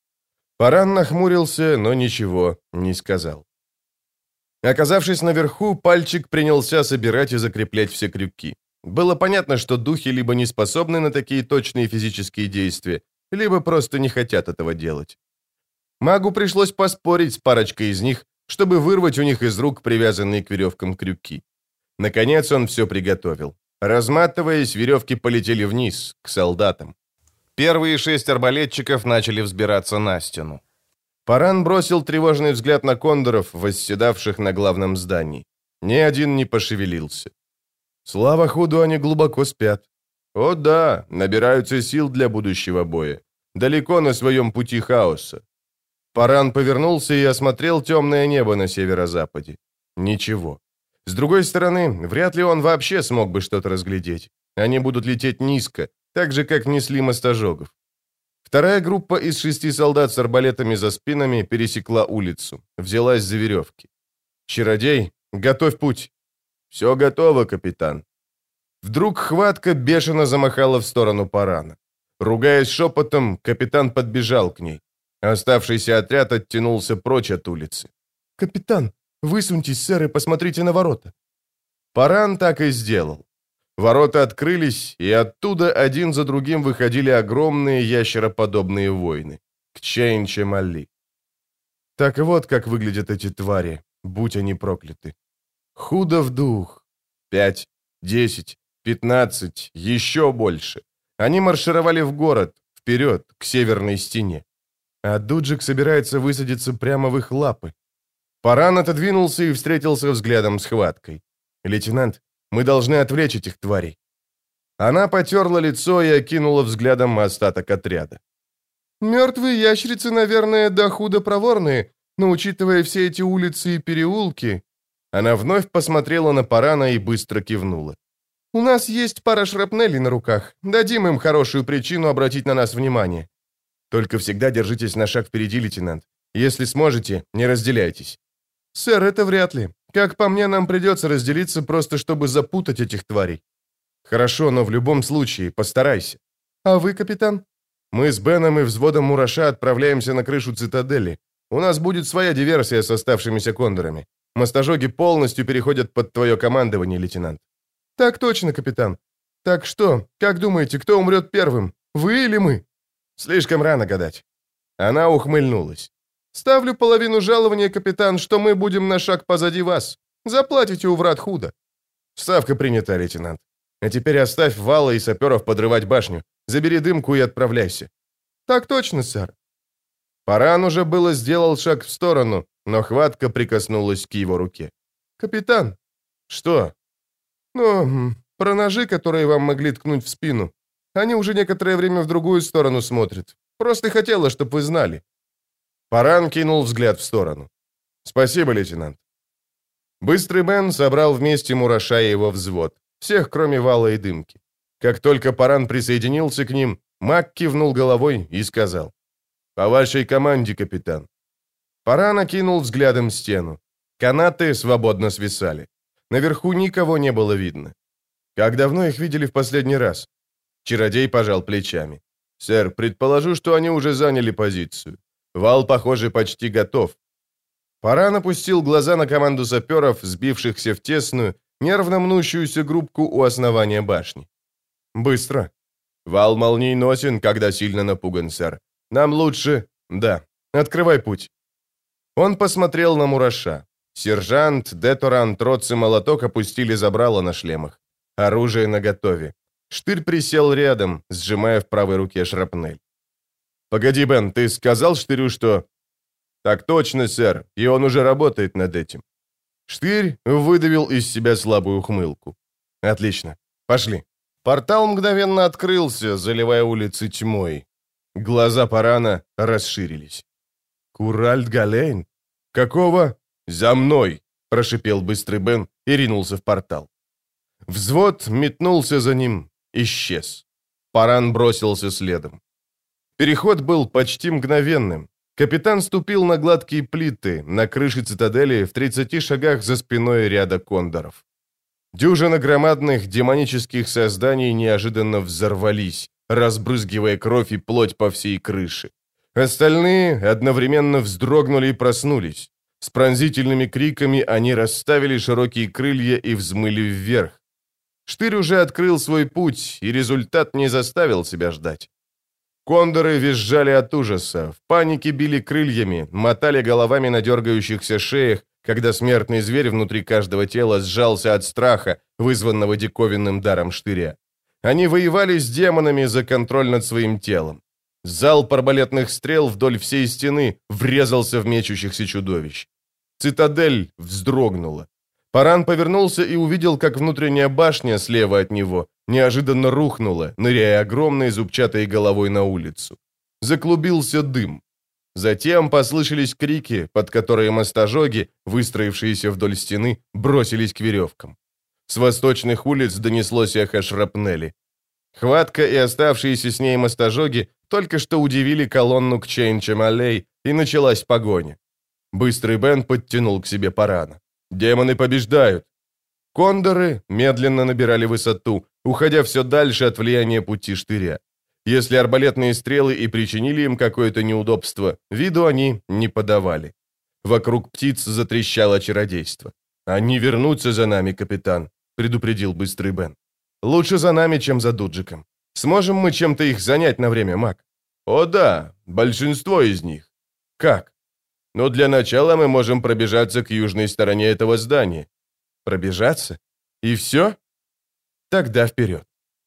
Паран нахмурился, но ничего не сказал. Оказавшись наверху, пальчик принялся собирать и закреплять все крюки. Было понятно, что духи либо не способны на такие точные физические действия, либо просто не хотят этого делать. Магу пришлось поспорить с парочкой из них, чтобы вырвать у них из рук привязанные к веревкам крюки. Наконец он все приготовил. Разматываясь, веревки полетели вниз, к солдатам. Первые шесть арбалетчиков начали взбираться на стену. Паран бросил тревожный взгляд на кондоров, восседавших на главном здании. Ни один не пошевелился. Слава Худу, они глубоко спят. О да, набираются сил для будущего боя. Далеко на своем пути хаоса. Паран повернулся и осмотрел темное небо на северо-западе. Ничего. С другой стороны, вряд ли он вообще смог бы что-то разглядеть. Они будут лететь низко, так же, как несли мостожогов. Вторая группа из шести солдат с арбалетами за спинами пересекла улицу, взялась за веревки. «Чародей, готовь путь!» «Все готово, капитан!» Вдруг хватка бешено замахала в сторону Парана. Ругаясь шепотом, капитан подбежал к ней. Оставшийся отряд оттянулся прочь от улицы. «Капитан, высуньтесь, сэр, и посмотрите на ворота!» Паран так и сделал. Ворота открылись, и оттуда один за другим выходили огромные ящероподобные воины. К Чейн-Чемали. Так вот, как выглядят эти твари, будь они прокляты. Худо в дух. Пять, десять, пятнадцать, еще больше. Они маршировали в город, вперед, к северной стене. А Дуджик собирается высадиться прямо в их лапы. Паран отодвинулся и встретился взглядом с хваткой. «Лейтенант, мы должны отвлечь этих тварей». Она потерла лицо и окинула взглядом остаток отряда. «Мертвые ящерицы, наверное, да худо проворные, но, учитывая все эти улицы и переулки...» Она вновь посмотрела на Парана и быстро кивнула. «У нас есть пара шрапнелей на руках. Дадим им хорошую причину обратить на нас внимание. Только всегда держитесь на шаг впереди, лейтенант. Если сможете, не разделяйтесь». «Сэр, это вряд ли. Как по мне, нам придется разделиться, просто чтобы запутать этих тварей». «Хорошо, но в любом случае, постарайся». «А вы, капитан?» «Мы с Беном и взводом Мураша отправляемся на крышу цитадели. У нас будет своя диверсия с оставшимися кондорами. Мостожоги полностью переходят под твое командование, лейтенант». «Так точно, капитан. Так что, как думаете, кто умрет первым, вы или мы?» «Слишком рано гадать». Она ухмыльнулась. «Ставлю половину жалования, капитан, что мы будем на шаг позади вас. Заплатите у врат худо». «Ставка принята, лейтенант. А теперь оставь Вала и саперов подрывать башню. Забери дымку и отправляйся». «Так точно, сэр». Паран уже было сделал шаг в сторону, но хватка прикоснулась к его руке. «Капитан». «Что?» «Ну, про ножи, которые вам могли ткнуть в спину. Они уже некоторое время в другую сторону смотрят. Просто хотела, чтобы вы знали». Паран кинул взгляд в сторону. «Спасибо, лейтенант». Быстрый Бен собрал вместе Мураша и его взвод. Всех, кроме Вала и Дымки. Как только Паран присоединился к ним, Мак кивнул головой и сказал: «По вашей команде, капитан». Паран окинул взглядом стену. Канаты свободно свисали. Наверху никого не было видно. Как давно их видели в последний раз? Чародей пожал плечами. «Сэр, предположу, что они уже заняли позицию. Вал, похоже, почти готов». Паран опустил глаза на команду саперов, сбившихся в тесную, нервно мнущуюся группку у основания башни. «Быстро. Вал молниеносен, когда сильно напуган, сэр. Нам лучше... Да, открывай путь». Он посмотрел на Мураша. Сержант, Деторан, Троц и Молоток опустили забрало на шлемах. Оружие наготове. Штырь присел рядом, сжимая в правой руке шрапнель. «Погоди, Бен, ты сказал Штырю, что...» «Так точно, сэр, и он уже работает над этим». Штырь выдавил из себя слабую ухмылку. «Отлично. Пошли». Портал мгновенно открылся, заливая улицы тьмой. Глаза Парана расширились. «Куральд Галейн? Какого?» «За мной!» – прошипел быстрый Бен и ринулся в портал. Взвод метнулся за ним, исчез. Паран бросился следом. Переход был почти мгновенным. Капитан ступил на гладкие плиты, на крыше цитадели в тридцати шагах за спиной ряда кондоров. Дюжина громадных демонических созданий неожиданно взорвались, разбрызгивая кровь и плоть по всей крыше. Остальные одновременно вздрогнули и проснулись. С пронзительными криками они расставили широкие крылья и взмыли вверх. Штырь уже открыл свой путь, и результат не заставил себя ждать. Кондоры визжали от ужаса, в панике били крыльями, мотали головами на дергающихся шеях, когда смертный зверь внутри каждого тела сжался от страха, вызванного диковинным даром штыря. Они воевали с демонами за контроль над своим телом. Залп арбалетных стрел вдоль всей стены врезался в мечущихся чудовищ. Цитадель вздрогнула. Паран повернулся и увидел, как внутренняя башня слева от него неожиданно рухнула, ныряя огромной зубчатой головой на улицу. Заклубился дым. Затем послышались крики, под которые мостожоги, выстроившиеся вдоль стены, бросились к веревкам. С восточных улиц донеслось эхо шрапнели. Хватка и оставшиеся с ней мостожоги только что удивили колонну к Чейн-Чемалей, и началась погоня. Быстрый Бен подтянул к себе Парана. «Демоны побеждают!» Кондоры медленно набирали высоту, уходя все дальше от влияния пути штыря. Если арбалетные стрелы и причинили им какое-то неудобство, виду они не подавали. Вокруг птиц затрещало чародейство. «Они вернутся за нами, капитан», — предупредил Быстрый Бен. «Лучше за нами, чем за Дуджиком. Сможем мы чем-то их занять на время, маг?» «О да, большинство из них». «Как?» «Но для начала мы можем пробежаться к южной стороне этого здания». «Пробежаться? И все?» «Тогда вперед».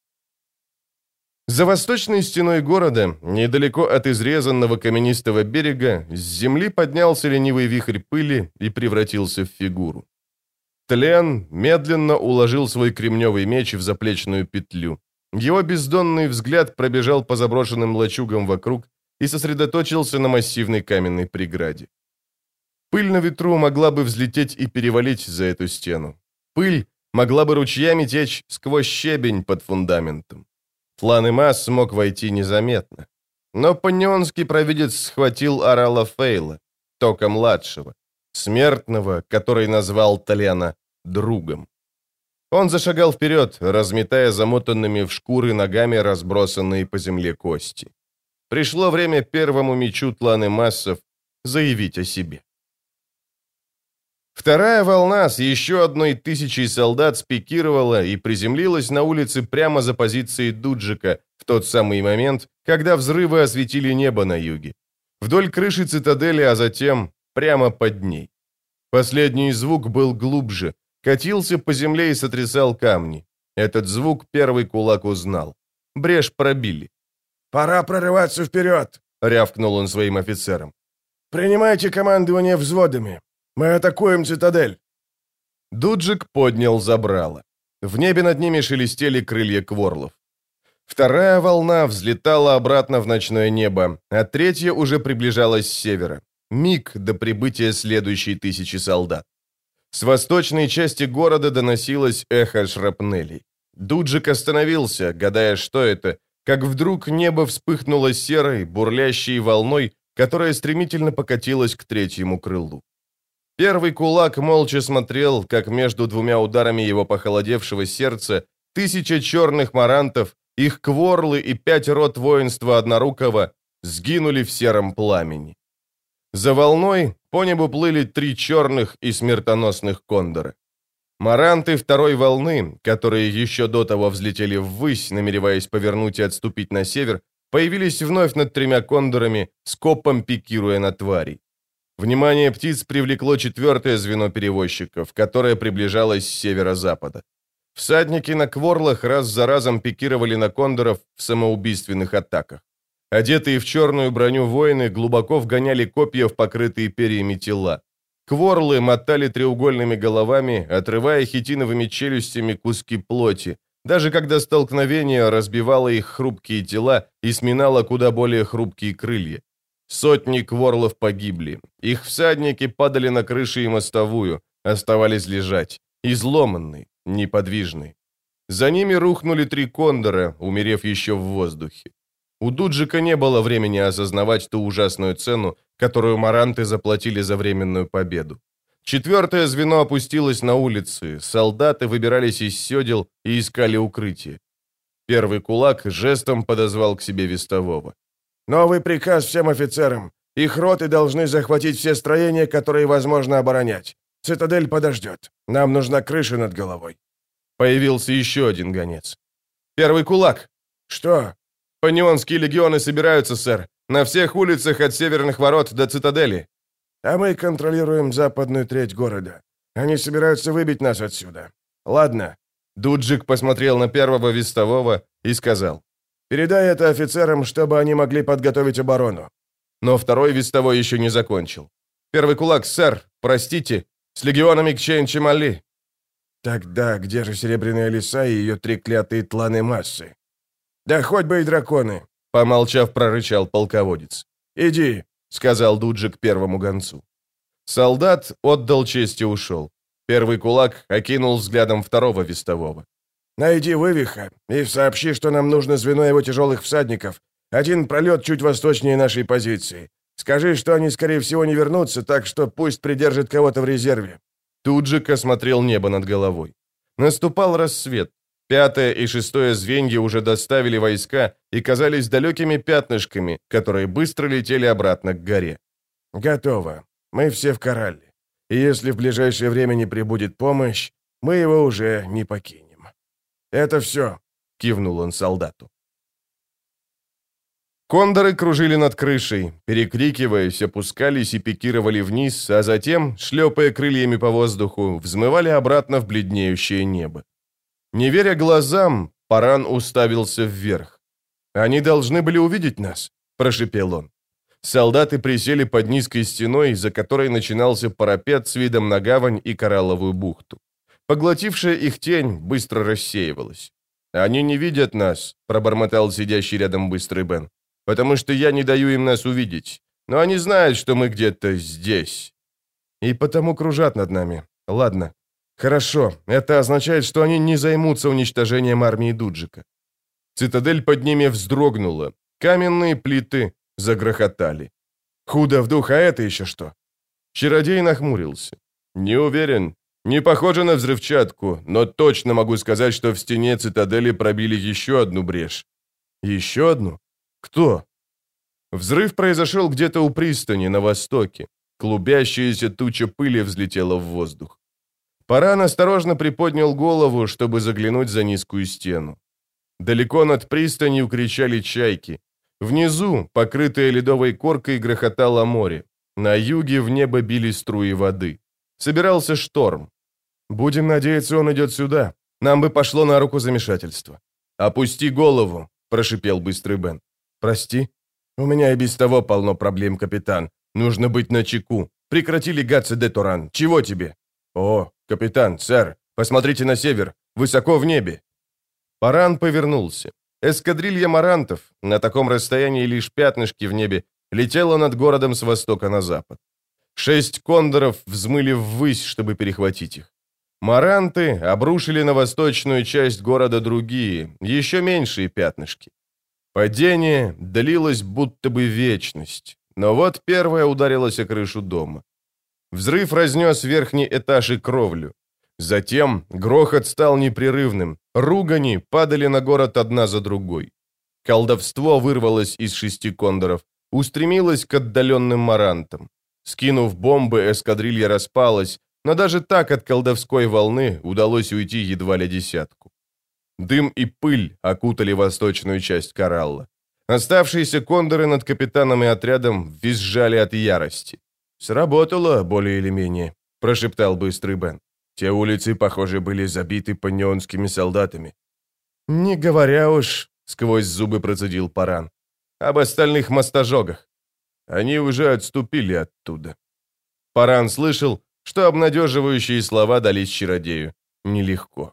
За восточной стеной города, недалеко от изрезанного каменистого берега, с земли поднялся ленивый вихрь пыли и превратился в фигуру. Тлен медленно уложил свой кремневый меч в заплечную петлю. Его бездонный взгляд пробежал по заброшенным лачугам вокруг и сосредоточился на массивной каменной преграде. Пыль на ветру могла бы взлететь и перевалить за эту стену. Пыль могла бы ручьями течь сквозь щебень под фундаментом. Тлан-и-Мас смог войти незаметно. Но панионский провидец схватил Арала Фейла, Тока-младшего, смертного, который назвал Тлена другом. Он зашагал вперед, разметая замотанными в шкуры ногами разбросанные по земле кости. Пришло время первому мечу Тлан-и-Массов заявить о себе. Вторая волна с еще одной тысячей солдат спикировала и приземлилась на улице прямо за позицией Дуджика в тот самый момент, когда взрывы осветили небо на юге. Вдоль крыши цитадели, а затем прямо под ней. Последний звук был глубже, катился по земле и сотрясал камни. Этот звук первый кулак узнал. Брешь пробили. «Пора прорываться вперед!» — рявкнул он своим офицерам. «Принимайте командование взводами. Мы атакуем цитадель!» Дуджик поднял забрало. В небе над ними шелестели крылья кворлов. Вторая волна взлетала обратно в ночное небо, а третья уже приближалась с севера. Миг до прибытия следующей тысячи солдат. С восточной части города доносилось эхо шрапнелей. Дуджик остановился, гадая, что это, как вдруг небо вспыхнуло серой, бурлящей волной, которая стремительно покатилась к третьему крылу. Первый кулак молча смотрел, как между двумя ударами его похолодевшего сердца тысяча черных марантов, их кворлы и пять рот воинства Однорукого сгинули в сером пламени. За волной по небу плыли три черных и смертоносных кондора. Маранты второй волны, которые еще до того взлетели ввысь, намереваясь повернуть и отступить на север, появились вновь над тремя кондорами, скопом пикируя на тварей. Внимание птиц привлекло четвертое звено перевозчиков, которое приближалось с северо-запада. Всадники на кворлах раз за разом пикировали на кондоров в самоубийственных атаках. Одетые в черную броню воины глубоко вгоняли копья в покрытые перьями тела. Кворлы мотали треугольными головами, отрывая хитиновыми челюстями куски плоти, даже когда столкновение разбивало их хрупкие тела и сминало куда более хрупкие крылья. Сотни кворлов погибли. Их всадники падали на крыши и мостовую, оставались лежать, изломанные, неподвижные. За ними рухнули три кондора, умерев еще в воздухе. У Дуджика не было времени осознавать ту ужасную цену, которую маранты заплатили за временную победу. Четвертое звено опустилось на улицы, солдаты выбирались из седел и искали укрытие. Первый кулак жестом подозвал к себе вестового. «Новый приказ всем офицерам. Их роты должны захватить все строения, которые возможно оборонять. Цитадель подождет. Нам нужна крыша над головой». Появился еще один гонец. «Первый кулак». «Что?» «Панионские легионы собираются, сэр. На всех улицах от северных ворот до цитадели». «А мы контролируем западную треть города. Они собираются выбить нас отсюда. Ладно, Дуджик посмотрел на первого вестового и сказал: «Передай это офицерам, чтобы они могли подготовить оборону». Но второй вестовой еще не закончил. «Первый кулак, сэр, простите, с легионами Кчейн-Чемали». «Тогда где же Серебряная Лиса и ее треклятые тланы массы?» «Да хоть бы и драконы», — помолчав, прорычал полководец. «Иди», — сказал Дуджик первому гонцу. Солдат отдал честь и ушел. Первый кулак окинул взглядом второго вестового. «Найди Вывиха и сообщи, что нам нужно звено его тяжелых всадников. Один пролет чуть восточнее нашей позиции. Скажи, что они, скорее всего, не вернутся, так что пусть придержит кого-то в резерве». Туджик осмотрел небо над головой. Наступал рассвет. Пятое и шестое звенья уже доставили войска и казались далекими пятнышками, которые быстро летели обратно к горе. «Готово. Мы все в Коралле. И если в ближайшее время не прибудет помощь, мы его уже не покинем. Это все», — кивнул он солдату. Кондоры кружили над крышей, перекрикиваясь, опускались и пикировали вниз, а затем, шлепая крыльями по воздуху, взмывали обратно в бледнеющее небо. Не веря глазам, Паран уставился вверх. «Они должны были увидеть нас», — прошипел он. Солдаты присели под низкой стеной, за которой начинался парапет с видом на гавань и коралловую бухту. Поглотившая их тень быстро рассеивалась. «Они не видят нас», — пробормотал сидящий рядом быстрый Бен, «потому что я не даю им нас увидеть. Но они знают, что мы где-то здесь. И потому кружат над нами. Ладно. Хорошо. Это означает, что они не займутся уничтожением армии Дуджика». Цитадель под ними вздрогнула. Каменные плиты загрохотали. «Худо в дух, а это еще что?» Чародей нахмурился. «Не уверен. Не похоже на взрывчатку, но точно могу сказать, что в стене цитадели пробили еще одну брешь». «Еще одну? Кто?» Взрыв произошел где-то у пристани, на востоке. Клубящаяся туча пыли взлетела в воздух. Паран осторожно приподнял голову, чтобы заглянуть за низкую стену. Далеко над пристанью кричали чайки. Внизу, покрытое ледовой коркой, грохотало море. На юге в небо били струи воды. Собирался шторм. «Будем надеяться, он идет сюда. Нам бы пошло на руку замешательство». «Опусти голову», — прошипел быстрый Бен. «Прости. У меня и без того полно проблем, капитан. Нужно быть начеку. Прекрати легаться, де Туран. Чего тебе?» «О, капитан, сэр, посмотрите на север. Высоко в небе». Паран повернулся. Эскадрилья марантов, на таком расстоянии лишь пятнышки в небе, летела над городом с востока на запад. Шесть кондоров взмыли ввысь, чтобы перехватить их. Маранты обрушили на восточную часть города другие, еще меньшие пятнышки. Падение длилось будто бы вечность, но вот первая ударилась о крышу дома. Взрыв разнес верхний этаж и кровлю. Затем грохот стал непрерывным, ругани падали на город одна за другой. Колдовство вырвалось из шести кондоров, устремилось к отдаленным марантам. Скинув бомбы, эскадрилья распалась, но даже так от колдовской волны удалось уйти едва ли десятку. Дым и пыль окутали восточную часть коралла. Оставшиеся кондоры над капитаном и отрядом визжали от ярости. «Сработало, более или менее», — прошептал быстрый Бен. «Те улицы, похоже, были забиты паньонскими солдатами». «Не говоря уж», — сквозь зубы процедил Паран, — «об остальных мостожогах. Они уже отступили оттуда». Паран слышал, что обнадеживающие слова дались чародею нелегко.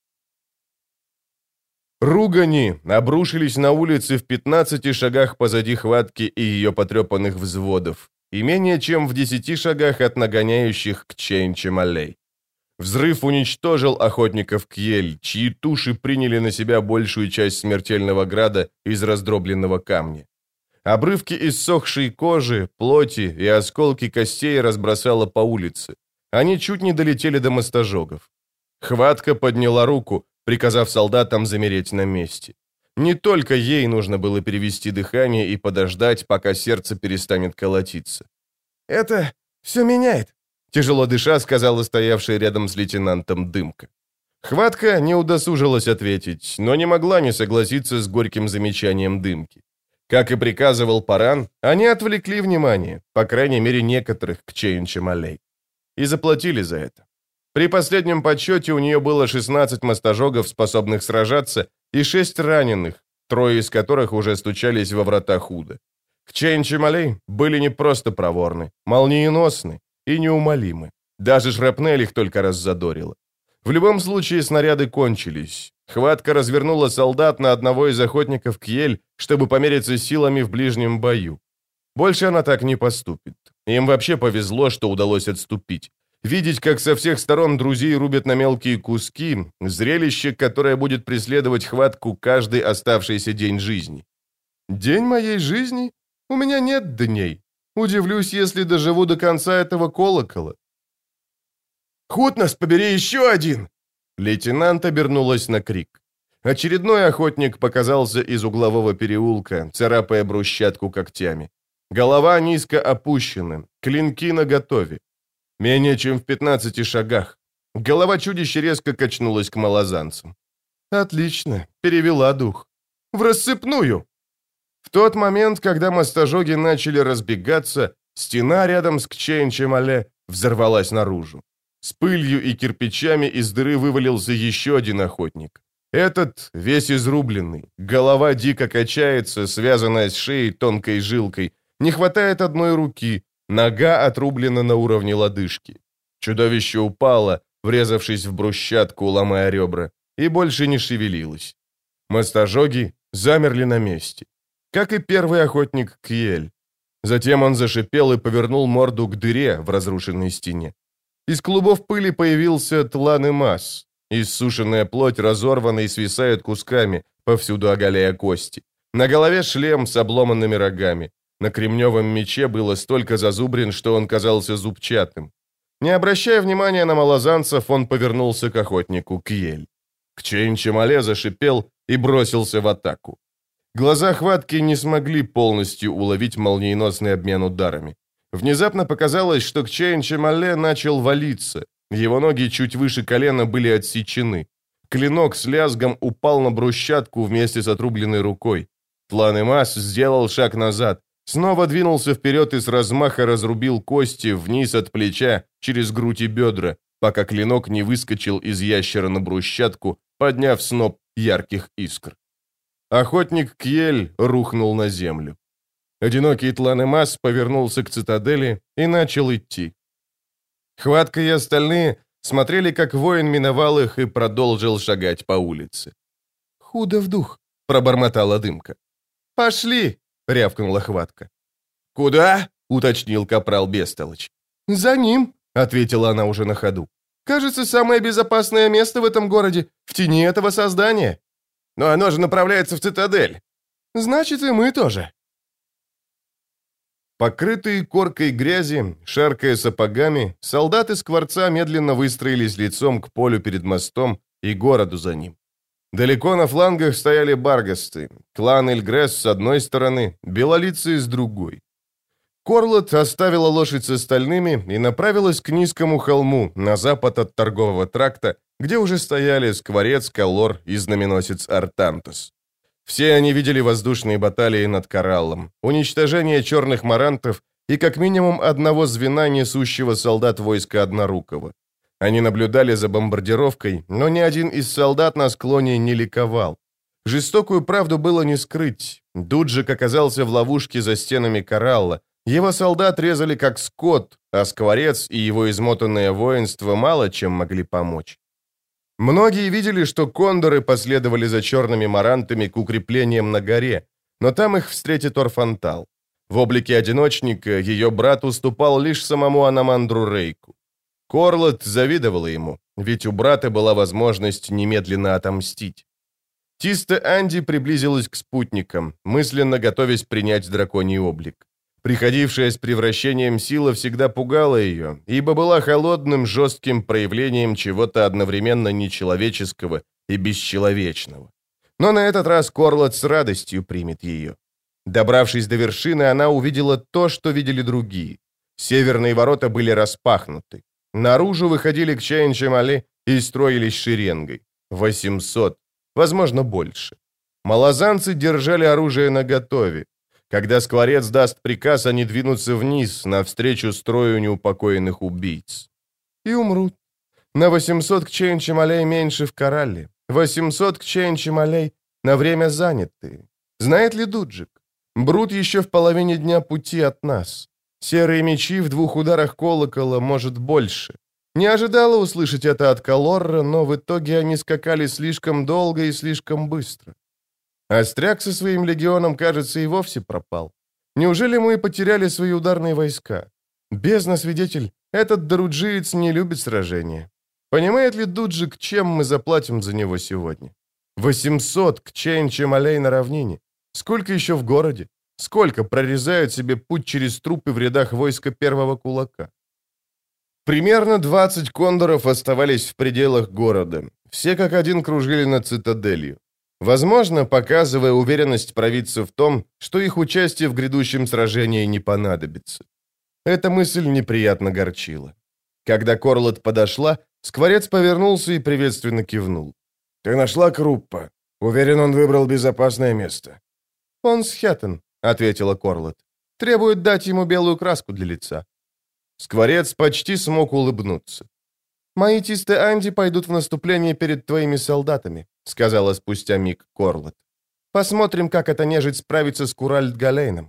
Ругани обрушились на улицы в пятнадцати шагах позади хватки и ее потрепанных взводов, и менее чем в десяти шагах от нагоняющих Кчейн-Чемалей. Взрыв уничтожил охотников Кьель, чьи туши приняли на себя большую часть смертельного града из раздробленного камня. Обрывки иссохшей кожи, плоти и осколки костей разбросало по улице. Они чуть не долетели до мостожогов. Хватка подняла руку, приказав солдатам замереть на месте. Не только ей нужно было перевести дыхание и подождать, пока сердце перестанет колотиться. «Это все меняет», — тяжело дыша сказала стоявшая рядом с лейтенантом Дымка. Хватка не удосужилась ответить, но не могла не согласиться с горьким замечанием Дымки. Как и приказывал Паран, они отвлекли внимание, по крайней мере некоторых, Кчейн-Чемалей. И заплатили за это. При последнем подсчете у нее было шестнадцать мастожогов, способных сражаться, и шесть раненых, трое из которых уже стучались во врата Худа. Кчейн-Чемалей были не просто проворны, молниеносны и неумолимы. Даже шрапнель их только раззадорила. В любом случае снаряды кончились. Хватка развернула солдат на одного из охотников Кьель, чтобы помериться силами в ближнем бою. Больше она так не поступит. Им вообще повезло, что удалось отступить. Видеть, как со всех сторон друзей рубят на мелкие куски, зрелище, которое будет преследовать Хватку каждый оставшийся день жизни. День моей жизни? У меня нет дней. Удивлюсь, если доживу до конца этого колокола. «Худ нас побери, еще один!» Лейтенант обернулась на крик. Очередной охотник показался из углового переулка, царапая брусчатку когтями. Голова низко опущена, клинки наготове. Менее чем в пятнадцати шагах. Голова чудища резко качнулась к малозанцам. «Отлично, перевела дух. В рассыпную!» В тот момент, когда мастожоги начали разбегаться, стена рядом с Кчейн-Чемале взорвалась наружу. С пылью и кирпичами из дыры вывалился еще один охотник. Этот весь изрубленный, голова дико качается, связанная с шеей тонкой жилкой, не хватает одной руки, нога отрублена на уровне лодыжки. Чудовище упало, врезавшись в брусчатку, ломая ребра, и больше не шевелилось. Мастожоги замерли на месте, как и первый охотник Кьель. Затем он зашипел и повернул морду к дыре в разрушенной стене. Из клубов пыли появился тлан и масс. Иссушенная плоть разорвана и свисает кусками, повсюду оголяя кости. На голове шлем с обломанными рогами. На кремневом мече было столько зазубрин, что он казался зубчатым. Не обращая внимания на малозанцев, он повернулся к охотнику Кьель. Кчейн-Чемале зашипел и бросился в атаку. Глаза Хватки не смогли полностью уловить молниеносный обмен ударами. Внезапно показалось, что Кчейн-Чемале начал валиться. Его ноги чуть выше колена были отсечены. Клинок с лязгом упал на брусчатку вместе с отрубленной рукой. Тлан и масс сделал шаг назад, снова двинулся вперед и с размаха разрубил кости вниз от плеча, через грудь и бедра, пока клинок не выскочил из ящера на брусчатку, подняв сноп ярких искр. Охотник Кьель рухнул на землю. Одинокий Тлан и масс повернулся к цитадели и начал идти. Хватка и остальные смотрели, как воин миновал их и продолжил шагать по улице. «Худо в дух», — пробормотала Дымка. «Пошли!» — рявкнула Хватка. «Куда?» — уточнил капрал Бестолочь. «За ним», — ответила она уже на ходу. «Кажется, самое безопасное место в этом городе — в тени этого создания». «Но оно же направляется в цитадель». «Значит, и мы тоже». Покрытые коркой грязи, шаркая сапогами, солдаты Скворца медленно выстроились лицом к полю перед мостом и городу за ним. Далеко на флангах стояли баргасты, клан Эльгресс с одной стороны, белолицые с другой. Корлот оставила лошадь с остальными и направилась к низкому холму на запад от торгового тракта, где уже стояли Скворец, Калор и знаменосец Артантос. Все они видели воздушные баталии над Кораллом, уничтожение черных марантов и как минимум одного звена, несущего солдат войска Однорукого. Они наблюдали за бомбардировкой, но ни один из солдат на склоне не ликовал. Жестокую правду было не скрыть. Дуджик оказался в ловушке за стенами Коралла. Его солдат резали как скот, а Скворец и его измотанное воинство мало чем могли помочь. Многие видели, что кондоры последовали за черными марантами к укреплениям на горе, но там их встретит Орфантал. В облике одиночника ее брат уступал лишь самому Аномандру Рейку. Корлот завидовала ему, ведь у брата была возможность немедленно отомстить. Тиста Анди приблизилась к спутникам, мысленно готовясь принять драконий облик. Приходившая с превращением сила всегда пугала ее, ибо была холодным, жестким проявлением чего-то одновременно нечеловеческого и бесчеловечного. Но на этот раз Корлот с радостью примет ее. Добравшись до вершины, она увидела то, что видели другие. Северные ворота были распахнуты. Наружу выходили к Кчейн-Чемале и строились шеренгой. восемьсот, возможно, больше. Малозанцы держали оружие наготове. Когда Скворец даст приказ, они двинутся вниз, навстречу строю неупокоенных убийц. И умрут. На восемьсот кчейн-чемалей меньше в Коралле. восемьсот кчейн-чемалей на время заняты. Знает ли Дуджик? Брут еще в половине дня пути от нас. Серые мечи в двух ударах колокола, может, больше. Не ожидала услышать это от Калорра, но в итоге они скакали слишком долго и слишком быстро. Остряк со своим легионом, кажется, и вовсе пропал. Неужели мы потеряли свои ударные войска? Бездна, свидетель, этот доруджиец не любит сражения. Понимает ли Дуджик, чем мы заплатим за него сегодня? восемьсот кчейн-чемалей на равнине. Сколько еще в городе? Сколько прорезают себе путь через трупы в рядах войска первого кулака? Примерно двадцать кондоров оставались в пределах города. Все как один кружили над цитаделью. Возможно, показывая уверенность провидца в том, что их участие в грядущем сражении не понадобится. Эта мысль неприятно горчила. Когда Корлот подошла, Скворец повернулся и приветственно кивнул. «Ты нашла Круппа? Уверен, он выбрал безопасное место». «Он с Хеттон», — ответила Корлот. «Требует дать ему белую краску для лица». Скворец почти смог улыбнуться. «Мои тисты Анди пойдут в наступление перед твоими солдатами», — сказала спустя миг Корлот. «Посмотрим, как эта нежить справится с Куральд-Галейном».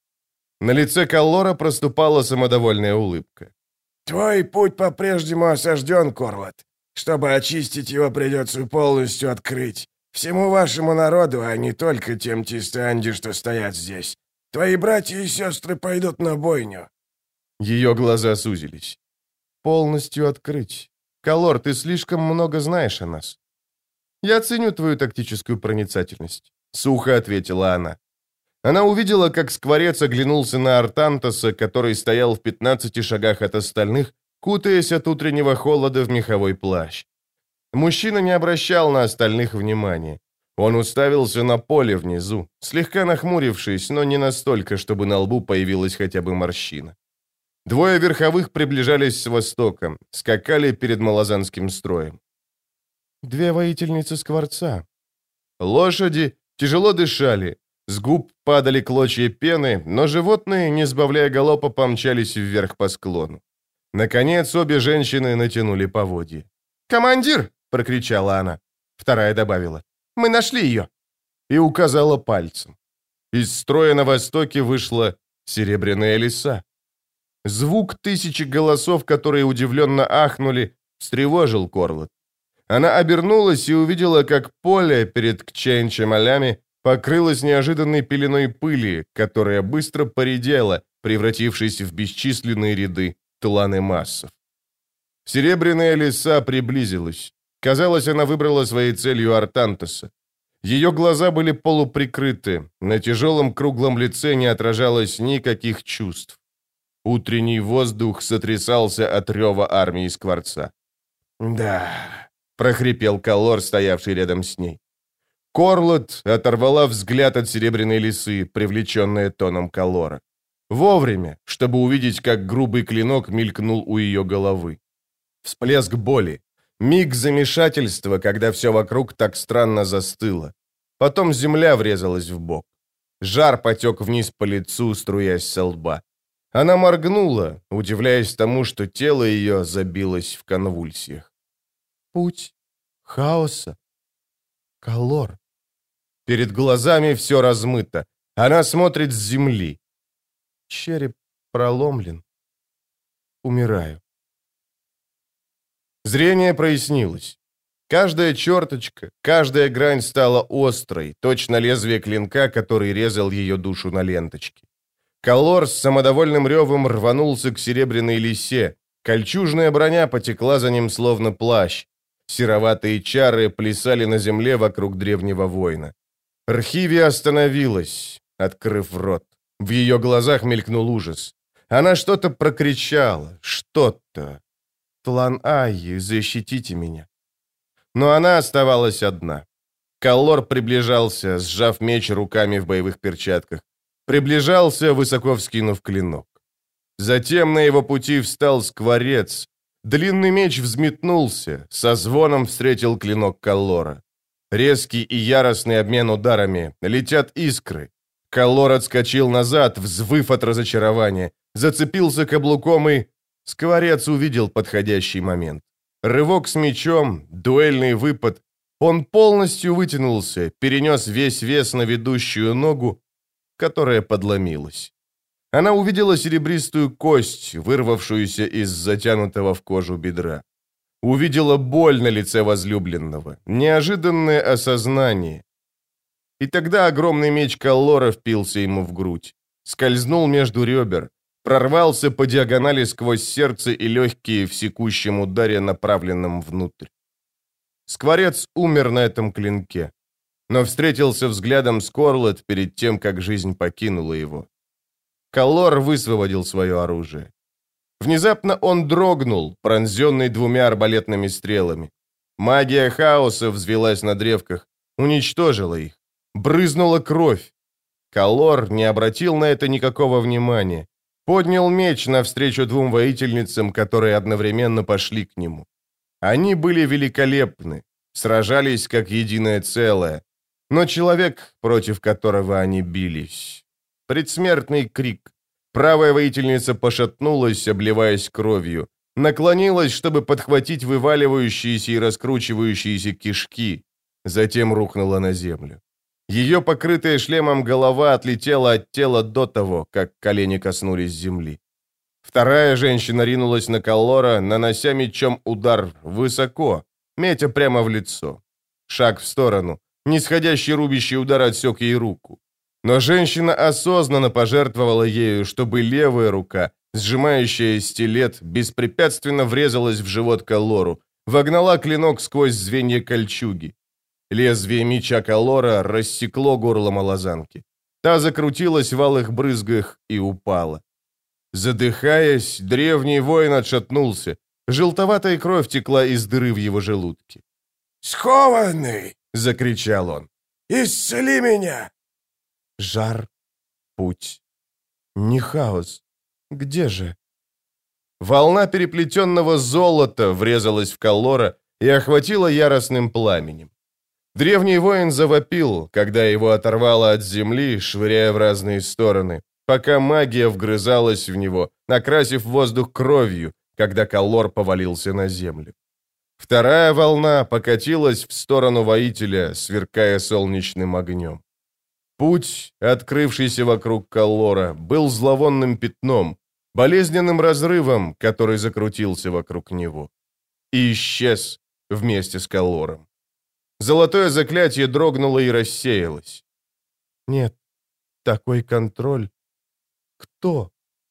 На лице Каллора проступала самодовольная улыбка. «Твой путь по-прежнему осажден, Корлот. Чтобы очистить его, придется полностью открыть. Всему вашему народу, а не только тем тисты-Анди, что стоят здесь. Твои братья и сестры пойдут на бойню». Ее глаза сузились. «Полностью открыть. Каллор, ты слишком много знаешь о нас». «Я ценю твою тактическую проницательность», — сухо ответила она. Она увидела, как Скворец оглянулся на Артантоса, который стоял в пятнадцати шагах от остальных, кутаясь от утреннего холода в меховой плащ. Мужчина не обращал на остальных внимания. Он уставился на поле внизу, слегка нахмурившись, но не настолько, чтобы на лбу появилась хотя бы морщина. Двое верховых приближались с востока, скакали перед малозанским строем. Две воительницы Скворца. Лошади тяжело дышали, с губ падали клочья пены, но животные, не сбавляя галопа, помчались вверх по склону. Наконец обе женщины натянули поводья. «Командир!» — прокричала она. Вторая добавила. «Мы нашли ее!» И указала пальцем. Из строя на востоке вышла серебряная лиса. Звук тысячи голосов, которые удивленно ахнули, встревожил Корлот. Она обернулась и увидела, как поле перед кчейн-чемалями покрылось неожиданной пеленой пыли, которая быстро поредела, превратившись в бесчисленные ряды туланы массов. Серебряная лиса приблизилась. Казалось, она выбрала своей целью Артантоса. Ее глаза были полуприкрыты, на тяжелом круглом лице не отражалось никаких чувств. Утренний воздух сотрясался от рева армии Скворца. «Да», — прохрипел Каллор, стоявший рядом с ней. Корлот оторвала взгляд от серебряной лисы, привлеченная тоном Каллора. Вовремя, чтобы увидеть, как грубый клинок мелькнул у ее головы. Всплеск боли. Миг замешательства, когда все вокруг так странно застыло. Потом земля врезалась в бок. Жар потек вниз по лицу, струясь со лба. Она моргнула, удивляясь тому, что тело ее забилось в конвульсиях. «Путь хаоса. Каллор». Перед глазами все размыто. Она смотрит с земли. Череп проломлен. Умираю. Зрение прояснилось. Каждая черточка, каждая грань стала острой, точно лезвие клинка, который резал ее душу на ленточке. Каллор с самодовольным ревом рванулся к серебряной лисе. Кольчужная броня потекла за ним словно плащ. Сероватые чары плясали на земле вокруг древнего воина. Рхиви остановилась, открыв рот. В ее глазах мелькнул ужас. Она что-то прокричала, что-то. «Тлан Айи, защитите меня». Но она оставалась одна. Каллор приближался, сжав меч руками в боевых перчатках. Приближался, высоко вскинув клинок. Затем на его пути встал Скворец. Длинный меч взметнулся, со звоном встретил клинок Каллора. Резкий и яростный обмен ударами, летят искры. Каллор отскочил назад, взвыв от разочарования, зацепился каблуком и... Скворец увидел подходящий момент. Рывок с мечом, дуэльный выпад. Он полностью вытянулся, перенес весь вес на ведущую ногу, которая подломилась. Она увидела серебристую кость, вырвавшуюся из затянутого в кожу бедра. Увидела боль на лице возлюбленного, неожиданное осознание. И тогда огромный меч Каллора впился ему в грудь, скользнул между ребер, прорвался по диагонали сквозь сердце и легкие в секущем ударе, направленном внутрь. Скворец умер на этом клинке, но встретился взглядом с Корлет перед тем, как жизнь покинула его. Каллор высвободил свое оружие. Внезапно он дрогнул, пронзенный двумя арбалетными стрелами. Магия хаоса взвелась на древках, уничтожила их. Брызнула кровь. Каллор не обратил на это никакого внимания. Поднял меч навстречу двум воительницам, которые одновременно пошли к нему. Они были великолепны, сражались как единое целое. Но человек, против которого они бились... Предсмертный крик. Правая воительница пошатнулась, обливаясь кровью. Наклонилась, чтобы подхватить вываливающиеся и раскручивающиеся кишки. Затем рухнула на землю. Ее покрытая шлемом голова отлетела от тела до того, как колени коснулись земли. Вторая женщина ринулась на Каллора, нанося мечом удар высоко, метя прямо в лицо. Шаг в сторону. Нисходящий рубящий удар отсек ей руку. Но женщина осознанно пожертвовала ею, чтобы левая рука, сжимающая стилет, беспрепятственно врезалась в живот Каллору, вогнала клинок сквозь звенья кольчуги. Лезвие меча Каллора рассекло горло малозанки. Та закрутилась в алых брызгах и упала. Задыхаясь, древний воин отшатнулся. Желтоватая кровь текла из дыры в его желудке. «Скованный!» — закричал он. «Исцели меня!» Жар, путь, не хаос. Где же? Волна переплетенного золота врезалась в Каллора и охватила яростным пламенем. Древний воин завопил, когда его оторвало от земли, швыряя в разные стороны, пока магия вгрызалась в него, накрасив воздух кровью, когда Каллор повалился на землю. Вторая волна покатилась в сторону воителя, сверкая солнечным огнем. Путь, открывшийся вокруг Каллора, был зловонным пятном, болезненным разрывом, который закрутился вокруг него. И исчез вместе с Каллором. Золотое заклятие дрогнуло и рассеялось. Нет, такой контроль. Кто?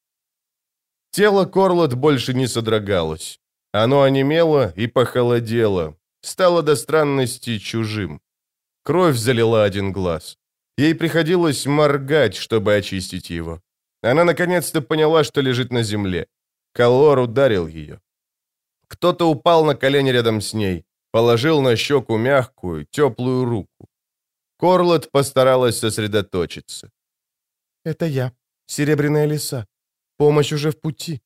Тело Корлет больше не содрогалось. Оно онемело и похолодело, стало до странности чужим. Кровь залила один глаз. Ей приходилось моргать, чтобы очистить его. Она наконец-то поняла, что лежит на земле. Каллор ударил ее. Кто-то упал на колени рядом с ней, положил на щеку мягкую, теплую руку. Корлет постаралась сосредоточиться. «Это я, Серебряная лиса. Помощь уже в пути».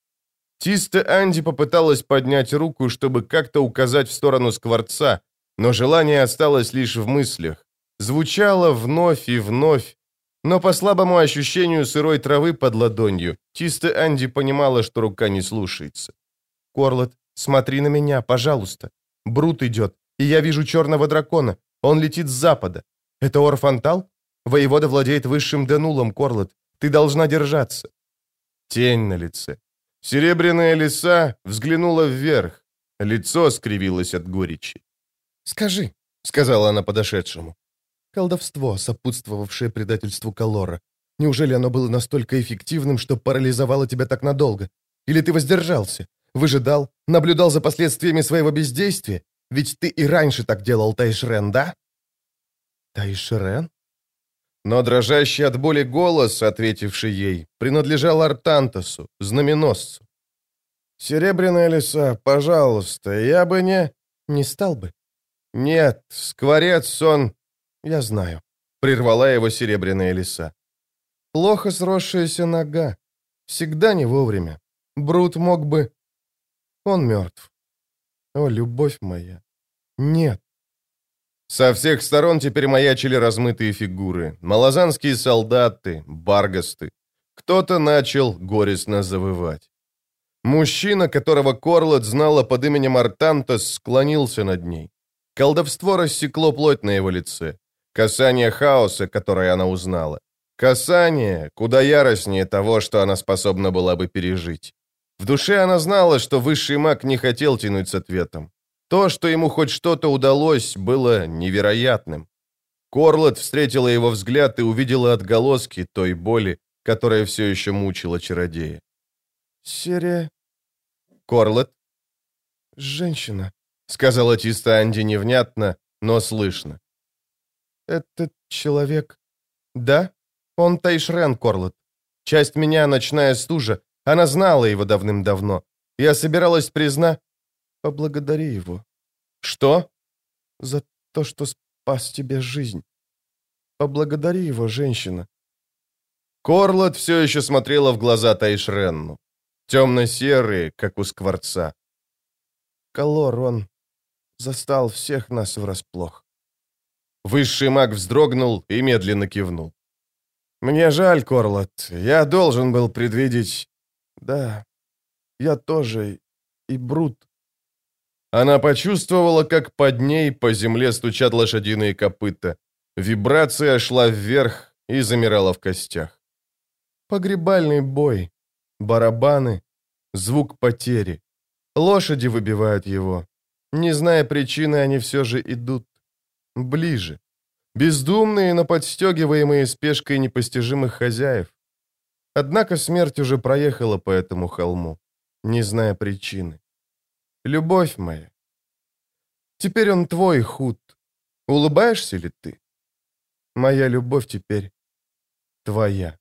Тиста Анди попыталась поднять руку, чтобы как-то указать в сторону скворца, но желание осталось лишь в мыслях. Звучало вновь и вновь, но по слабому ощущению сырой травы под ладонью Тиста Анди понимала, что рука не слушается. «Корлет, смотри на меня, пожалуйста. Брут идет, и я вижу черного дракона. Он летит с запада. Это Орфантал? Воевода владеет высшим Денулом, Корлет. Ты должна держаться». Тень на лице. Серебряная лиса взглянула вверх. Лицо скривилось от горечи. «Скажи», — сказала она подошедшему. «Колдовство, сопутствовавшее предательству Каллора. Неужели оно было настолько эффективным, что парализовало тебя так надолго? Или ты воздержался? Выжидал? Наблюдал за последствиями своего бездействия? Ведь ты и раньше так делал, Тайшрен, да?» «Тайшрен?» Но дрожащий от боли голос, ответивший ей, принадлежал Артантасу, знаменосцу. «Серебряная лиса, пожалуйста, я бы не...» «Не стал бы». «Нет, скворец он...» «Я знаю», — прервала его серебряная лиса. «Плохо сросшаяся нога. Всегда не вовремя. Брут мог бы...» «Он мертв. О, любовь моя. Нет». Со всех сторон теперь маячили размытые фигуры. Малозанские солдаты, баргасты. Кто-то начал горестно завывать. Мужчина, которого Корлет знала под именем Артантос, склонился над ней. Колдовство рассекло плоть на его лице. Касание хаоса, которое она узнала. Касание, куда яростнее того, что она способна была бы пережить. В душе она знала, что высший маг не хотел тянуть с ответом. То, что ему хоть что-то удалось, было невероятным. Корлет встретила его взгляд и увидела отголоски той боли, которая все еще мучила чародея. «Серия...» «Корлет?» «Женщина», — сказала чисто Анди невнятно, но слышно. «Этот человек...» «Да, он Тайшрен, Корлет. Часть меня — ночная стужа. Она знала его давным-давно. Я собиралась признать... Поблагодари его». «Что?» «За то, что спас тебе жизнь. Поблагодари его, женщина». Корлет все еще смотрела в глаза Тайшренну. Темно-серые, как у скворца. Калор, он застал всех нас врасплох. Высший маг вздрогнул и медленно кивнул. «Мне жаль, Корлет. Я должен был предвидеть...» «Да, я тоже. И Брут». Она почувствовала, как под ней по земле стучат лошадиные копыта. Вибрация шла вверх и замирала в костях. Погребальный бой, барабаны, звук потери. Лошади выбивают его. Не зная причины, они все же идут. Ближе. Бездумные, но подстегиваемые спешкой непостижимых хозяев. Однако смерть уже проехала по этому холму, не зная причины. Любовь моя. Теперь он твой, Худ. Улыбаешься ли ты? Моя любовь теперь твоя.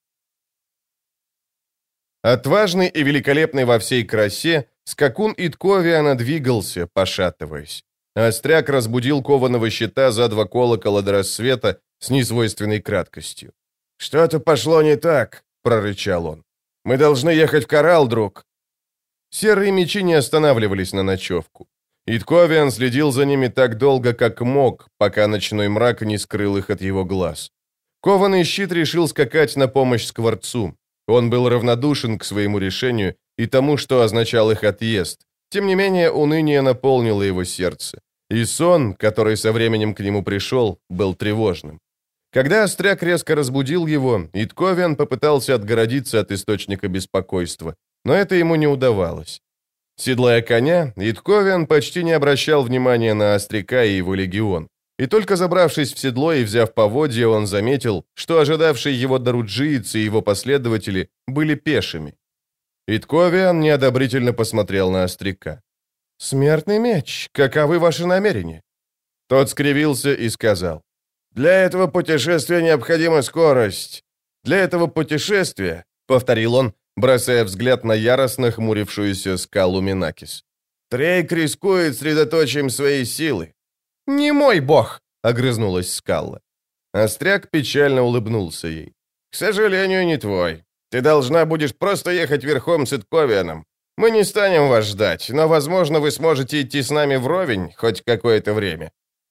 Отважный и великолепный во всей красе, скакун Итковиана двигался, пошатываясь. Остряк разбудил кованого щита за два колокола до рассвета с несвойственной краткостью. «Что-то пошло не так», — прорычал он. «Мы должны ехать в Коралл, друг». Серые мечи не останавливались на ночевку. Итковиан следил за ними так долго, как мог, пока ночной мрак не скрыл их от его глаз. Кованый щит решил скакать на помощь Скворцу. Он был равнодушен к своему решению и тому, что означал их отъезд. Тем не менее, уныние наполнило его сердце. И сон, который со временем к нему пришел, был тревожным. Когда Остряк резко разбудил его, Итковиан попытался отгородиться от источника беспокойства, но это ему не удавалось. Седлая коня, Итковиан почти не обращал внимания на Остряка и его легион. И только забравшись в седло и взяв поводья, он заметил, что ожидавшие его даруджиец и его последователи были пешими. Итковиан неодобрительно посмотрел на Остряка. «Смертный меч, каковы ваши намерения?» Тот скривился и сказал. «Для этого путешествия необходима скорость. Для этого путешествия», — повторил он, бросая взгляд на яростно хмурившуюся скалу Минакис. «Трейк рискует средоточием своей силы». «Не мой бог!» — огрызнулась скала. Остряк печально улыбнулся ей. «К сожалению, не твой. Ты должна будешь просто ехать верхом с Итковианом. Мы не станем вас ждать, но, возможно, вы сможете идти с нами вровень хоть какое-то время».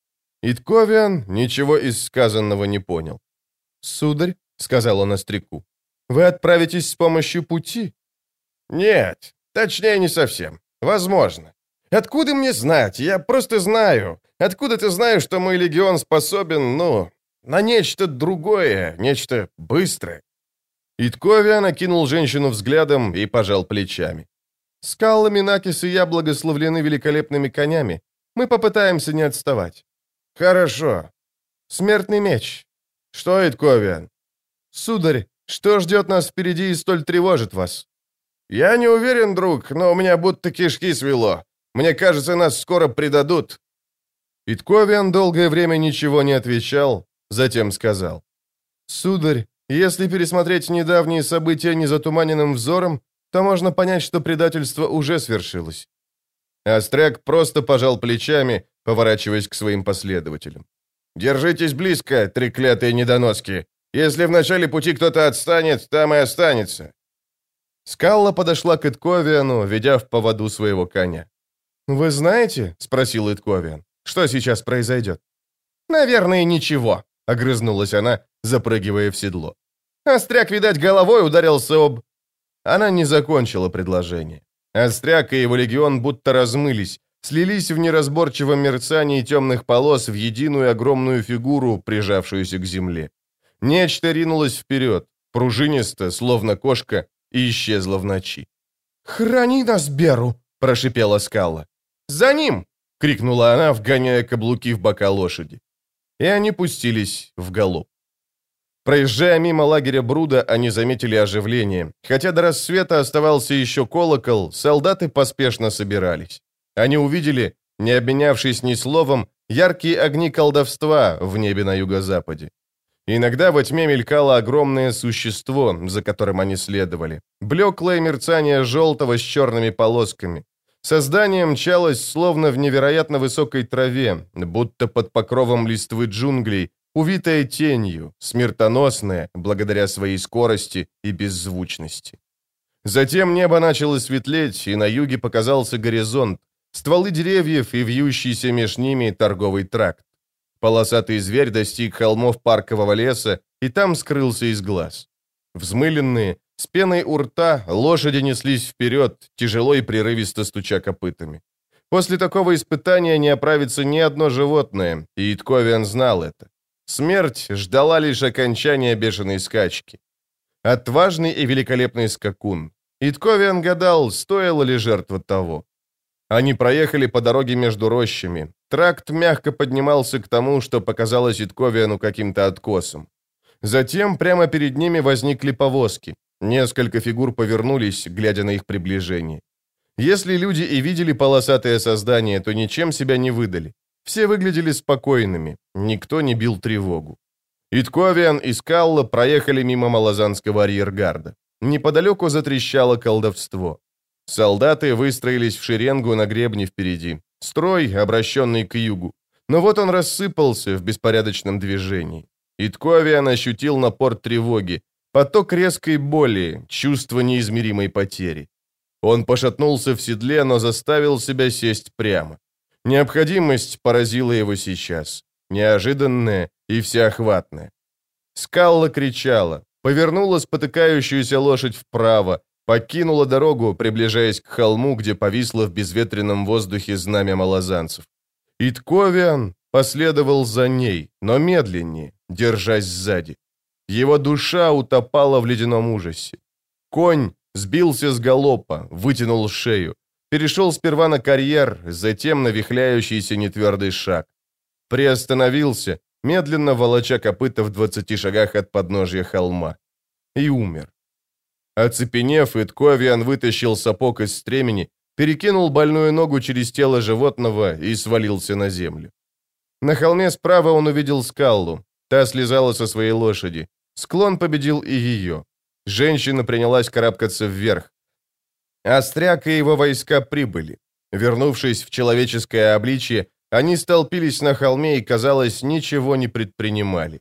Итковиан ничего из сказанного не понял. «Сударь», — сказал он Остряку, — «вы отправитесь с помощью пути?» «Нет, точнее, не совсем. Возможно. Откуда мне знать? Я просто знаю. Откуда ты знаешь, что мой легион способен, ну, на нечто другое, нечто быстрое?» Итковиан окинул женщину взглядом и пожал плечами. «Скалла Минакис и я благословлены великолепными конями. Мы попытаемся не отставать». «Хорошо. Смертный меч. Что, Итковиан?» «Сударь, что ждет нас впереди и столь тревожит вас?» «Я не уверен, друг, но у меня будто кишки свело. Мне кажется, нас скоро предадут». Итковиан долгое время ничего не отвечал, затем сказал. «Сударь, если пересмотреть недавние события незатуманенным взором, то можно понять, что предательство уже свершилось». Остряк просто пожал плечами, поворачиваясь к своим последователям. «Держитесь близко, треклятые недоноски. Если в начале пути кто-то отстанет, там и останется». Скалла подошла к Итковиану, ведя в поводу своего коня. «Вы знаете, — спросил Итковиан, — что сейчас произойдет?» «Наверное, ничего», — огрызнулась она, запрыгивая в седло. Остряк, видать, головой ударился об... Она не закончила предложение. Остряк и его легион будто размылись, слились в неразборчивом мерцании темных полос в единую огромную фигуру, прижавшуюся к земле. Нечто ринулось вперед, пружинисто, словно кошка, и исчезло в ночи. «Храни нас, Беру!» – прошипела Скалла. «За ним!» — крикнула она, вгоняя каблуки в бока лошади. И они пустились в галоп. Проезжая мимо лагеря Бруда, они заметили оживление. Хотя до рассвета оставался еще колокол, солдаты поспешно собирались. Они увидели, не обменявшись ни словом, яркие огни колдовства в небе на юго-западе. Иногда во тьме мелькало огромное существо, за которым они следовали. Блеклое мерцание желтого с черными полосками. Создание мчалось, словно в невероятно высокой траве, будто под покровом листвы джунглей, увитое тенью, смертоносное, благодаря своей скорости и беззвучности. Затем небо начало светлеть, и на юге показался горизонт, стволы деревьев и вьющийся меж ними торговый тракт. Полосатый зверь достиг холмов паркового леса и там скрылся из глаз. Взмыленные, с пеной у рта, лошади неслись вперед, тяжело и прерывисто стуча копытами. После такого испытания не оправится ни одно животное, и Итковиан знал это. Смерть ждала лишь окончания бешеной скачки. Отважный и великолепный скакун. Итковиан гадал, стоила ли жертва того. Они проехали по дороге между рощами. Тракт мягко поднимался к тому, что показалось Итковиану каким-то откосом. Затем прямо перед ними возникли повозки. Несколько фигур повернулись, глядя на их приближение. Если люди и видели полосатое создание, то ничем себя не выдали. Все выглядели спокойными, никто не бил тревогу. Итковиан и Скалла проехали мимо малозанского арьергарда. Неподалеку затрещало колдовство. Солдаты выстроились в шеренгу на гребне впереди. Строй, обращенный к югу. Но вот он рассыпался в беспорядочном движении. Итковиан ощутил напор тревоги, поток резкой боли, чувство неизмеримой потери. Он пошатнулся в седле, но заставил себя сесть прямо. Необходимость поразила его сейчас, неожиданная и всеохватная. Скалла кричала, повернула спотыкающуюся лошадь вправо, покинула дорогу, приближаясь к холму, где повисло в безветренном воздухе знамя малозанцев. Итковиан последовал за ней, но медленнее, держась сзади. Его душа утопала в ледяном ужасе. Конь сбился с галопа, вытянул шею, перешел сперва на карьер, затем на вихляющийся нетвердый шаг. Приостановился, медленно волоча копыта в двадцати шагах от подножья холма. И умер. Оцепенев, Итковиан вытащил сапог из стремени, перекинул больную ногу через тело животного и свалился на землю. На холме справа он увидел Скаллу. Та слезала со своей лошади. Склон победил и ее. Женщина принялась карабкаться вверх. Остряк и его войска прибыли. Вернувшись в человеческое обличье, они столпились на холме и, казалось, ничего не предпринимали.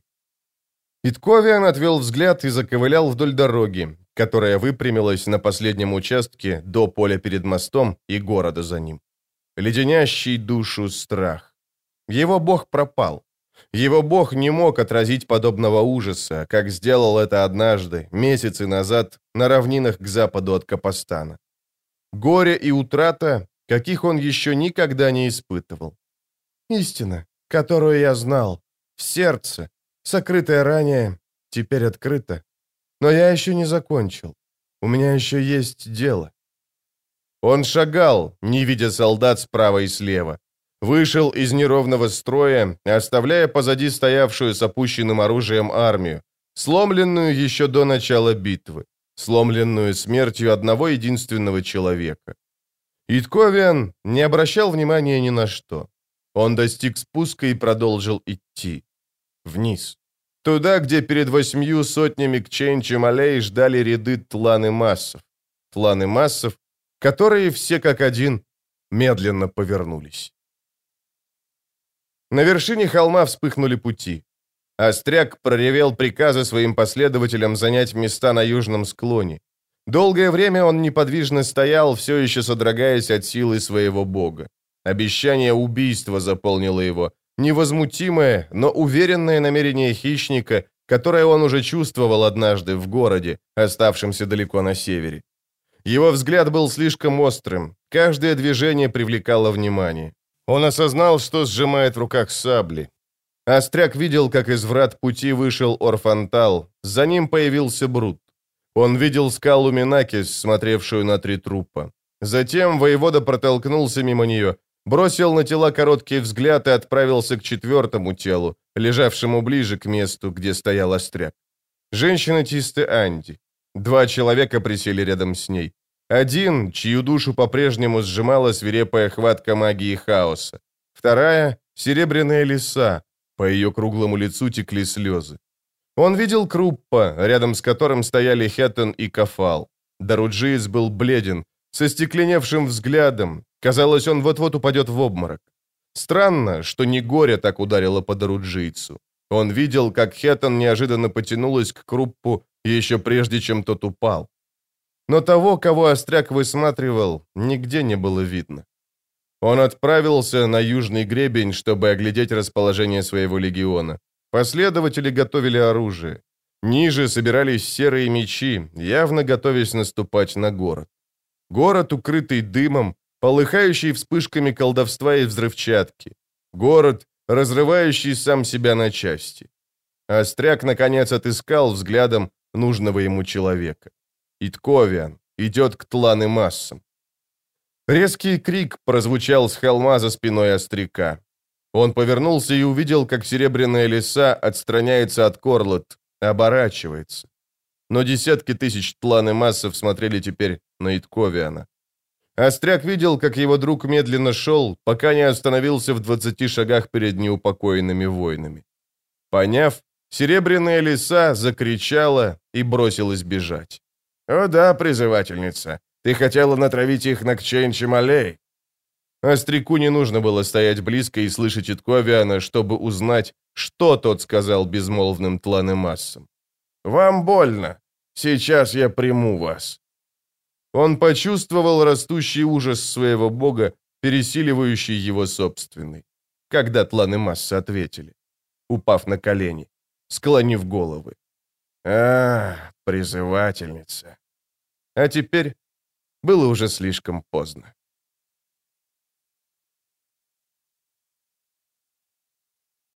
Итковиан отвел взгляд и заковылял вдоль дороги, которая выпрямилась на последнем участке до поля перед мостом и города за ним. Леденящий душу страх. Его бог пропал. Его бог не мог отразить подобного ужаса, как сделал это однажды, месяцы назад, на равнинах к западу от Капостана. Горе и утрата, каких он еще никогда не испытывал. Истина, которую я знал, в сердце, сокрытая ранее, теперь открыта. Но я еще не закончил. У меня еще есть дело. Он шагал, не видя солдат справа и слева. Вышел из неровного строя, оставляя позади стоявшую с опущенным оружием армию, сломленную еще до начала битвы, сломленную смертью одного единственного человека. Итковиан не обращал внимания ни на что. Он достиг спуска и продолжил идти. Вниз. Туда, где перед восьмью сотнями кчейн-чемалей ждали ряды тланы массов. Тланы массов, которые все как один медленно повернулись. На вершине холма вспыхнули пути. Остряк проревел приказы своим последователям занять места на южном склоне. Долгое время он неподвижно стоял, все еще содрогаясь от силы своего бога. Обещание убийства заполнило его, невозмутимое, но уверенное намерение хищника, которое он уже чувствовал однажды в городе, оставшемся далеко на севере. Его взгляд был слишком острым, каждое движение привлекало внимание. Он осознал, что сжимает в руках сабли. Остряк видел, как из врат пути вышел Орфантал, за ним появился Брут. Он видел скалу Минакис, смотревшую на три трупа. Затем воевода протолкнулся мимо нее, бросил на тела короткий взгляд и отправился к четвертому телу, лежавшему ближе к месту, где стоял Остряк. Женщина Тисты Анди. Два человека присели рядом с ней. Один, чью душу по-прежнему сжимала свирепая хватка магии хаоса. Вторая — серебряная лиса. По ее круглому лицу текли слезы. Он видел Круппа, рядом с которым стояли Хеттон и Кафал. Даруджиец был бледен, со стекленевшим взглядом. Казалось, он вот-вот упадет в обморок. Странно, что не горе так ударило по Даруджийцу. Он видел, как Хеттон неожиданно потянулась к Круппу еще прежде, чем тот упал. Но того, кого Остряк высматривал, нигде не было видно. Он отправился на южный гребень, чтобы оглядеть расположение своего легиона. Последователи готовили оружие. Ниже собирались серые мечи, явно готовясь наступать на город. Город, укрытый дымом, полыхающий вспышками колдовства и взрывчатки. Город, разрывающий сам себя на части. Остряк, наконец, отыскал взглядом нужного ему человека. Итковиан идет к Тлан-и-Массам. Резкий крик прозвучал с холма за спиной Остряка. Он повернулся и увидел, как серебряная лиса отстраняется от Корлот, оборачивается. Но десятки тысяч Тлан-и-Массов смотрели теперь на Итковиана. Остряк видел, как его друг медленно шел, пока не остановился в двадцати шагах перед неупокоенными воинами. Поняв, серебряная лиса закричала и бросилась бежать. «О да, призывательница, ты хотела натравить их на Кчейн-Чемалей». Остряку не нужно было стоять близко и слышать Итковиана, чтобы узнать, что тот сказал безмолвным Тлан-и-Массам. «Вам больно. Сейчас я приму вас». Он почувствовал растущий ужас своего бога, пересиливающий его собственный. Когда Тлан-и-Массы ответили, упав на колени, склонив головы. «А, призывательница». А теперь было уже слишком поздно.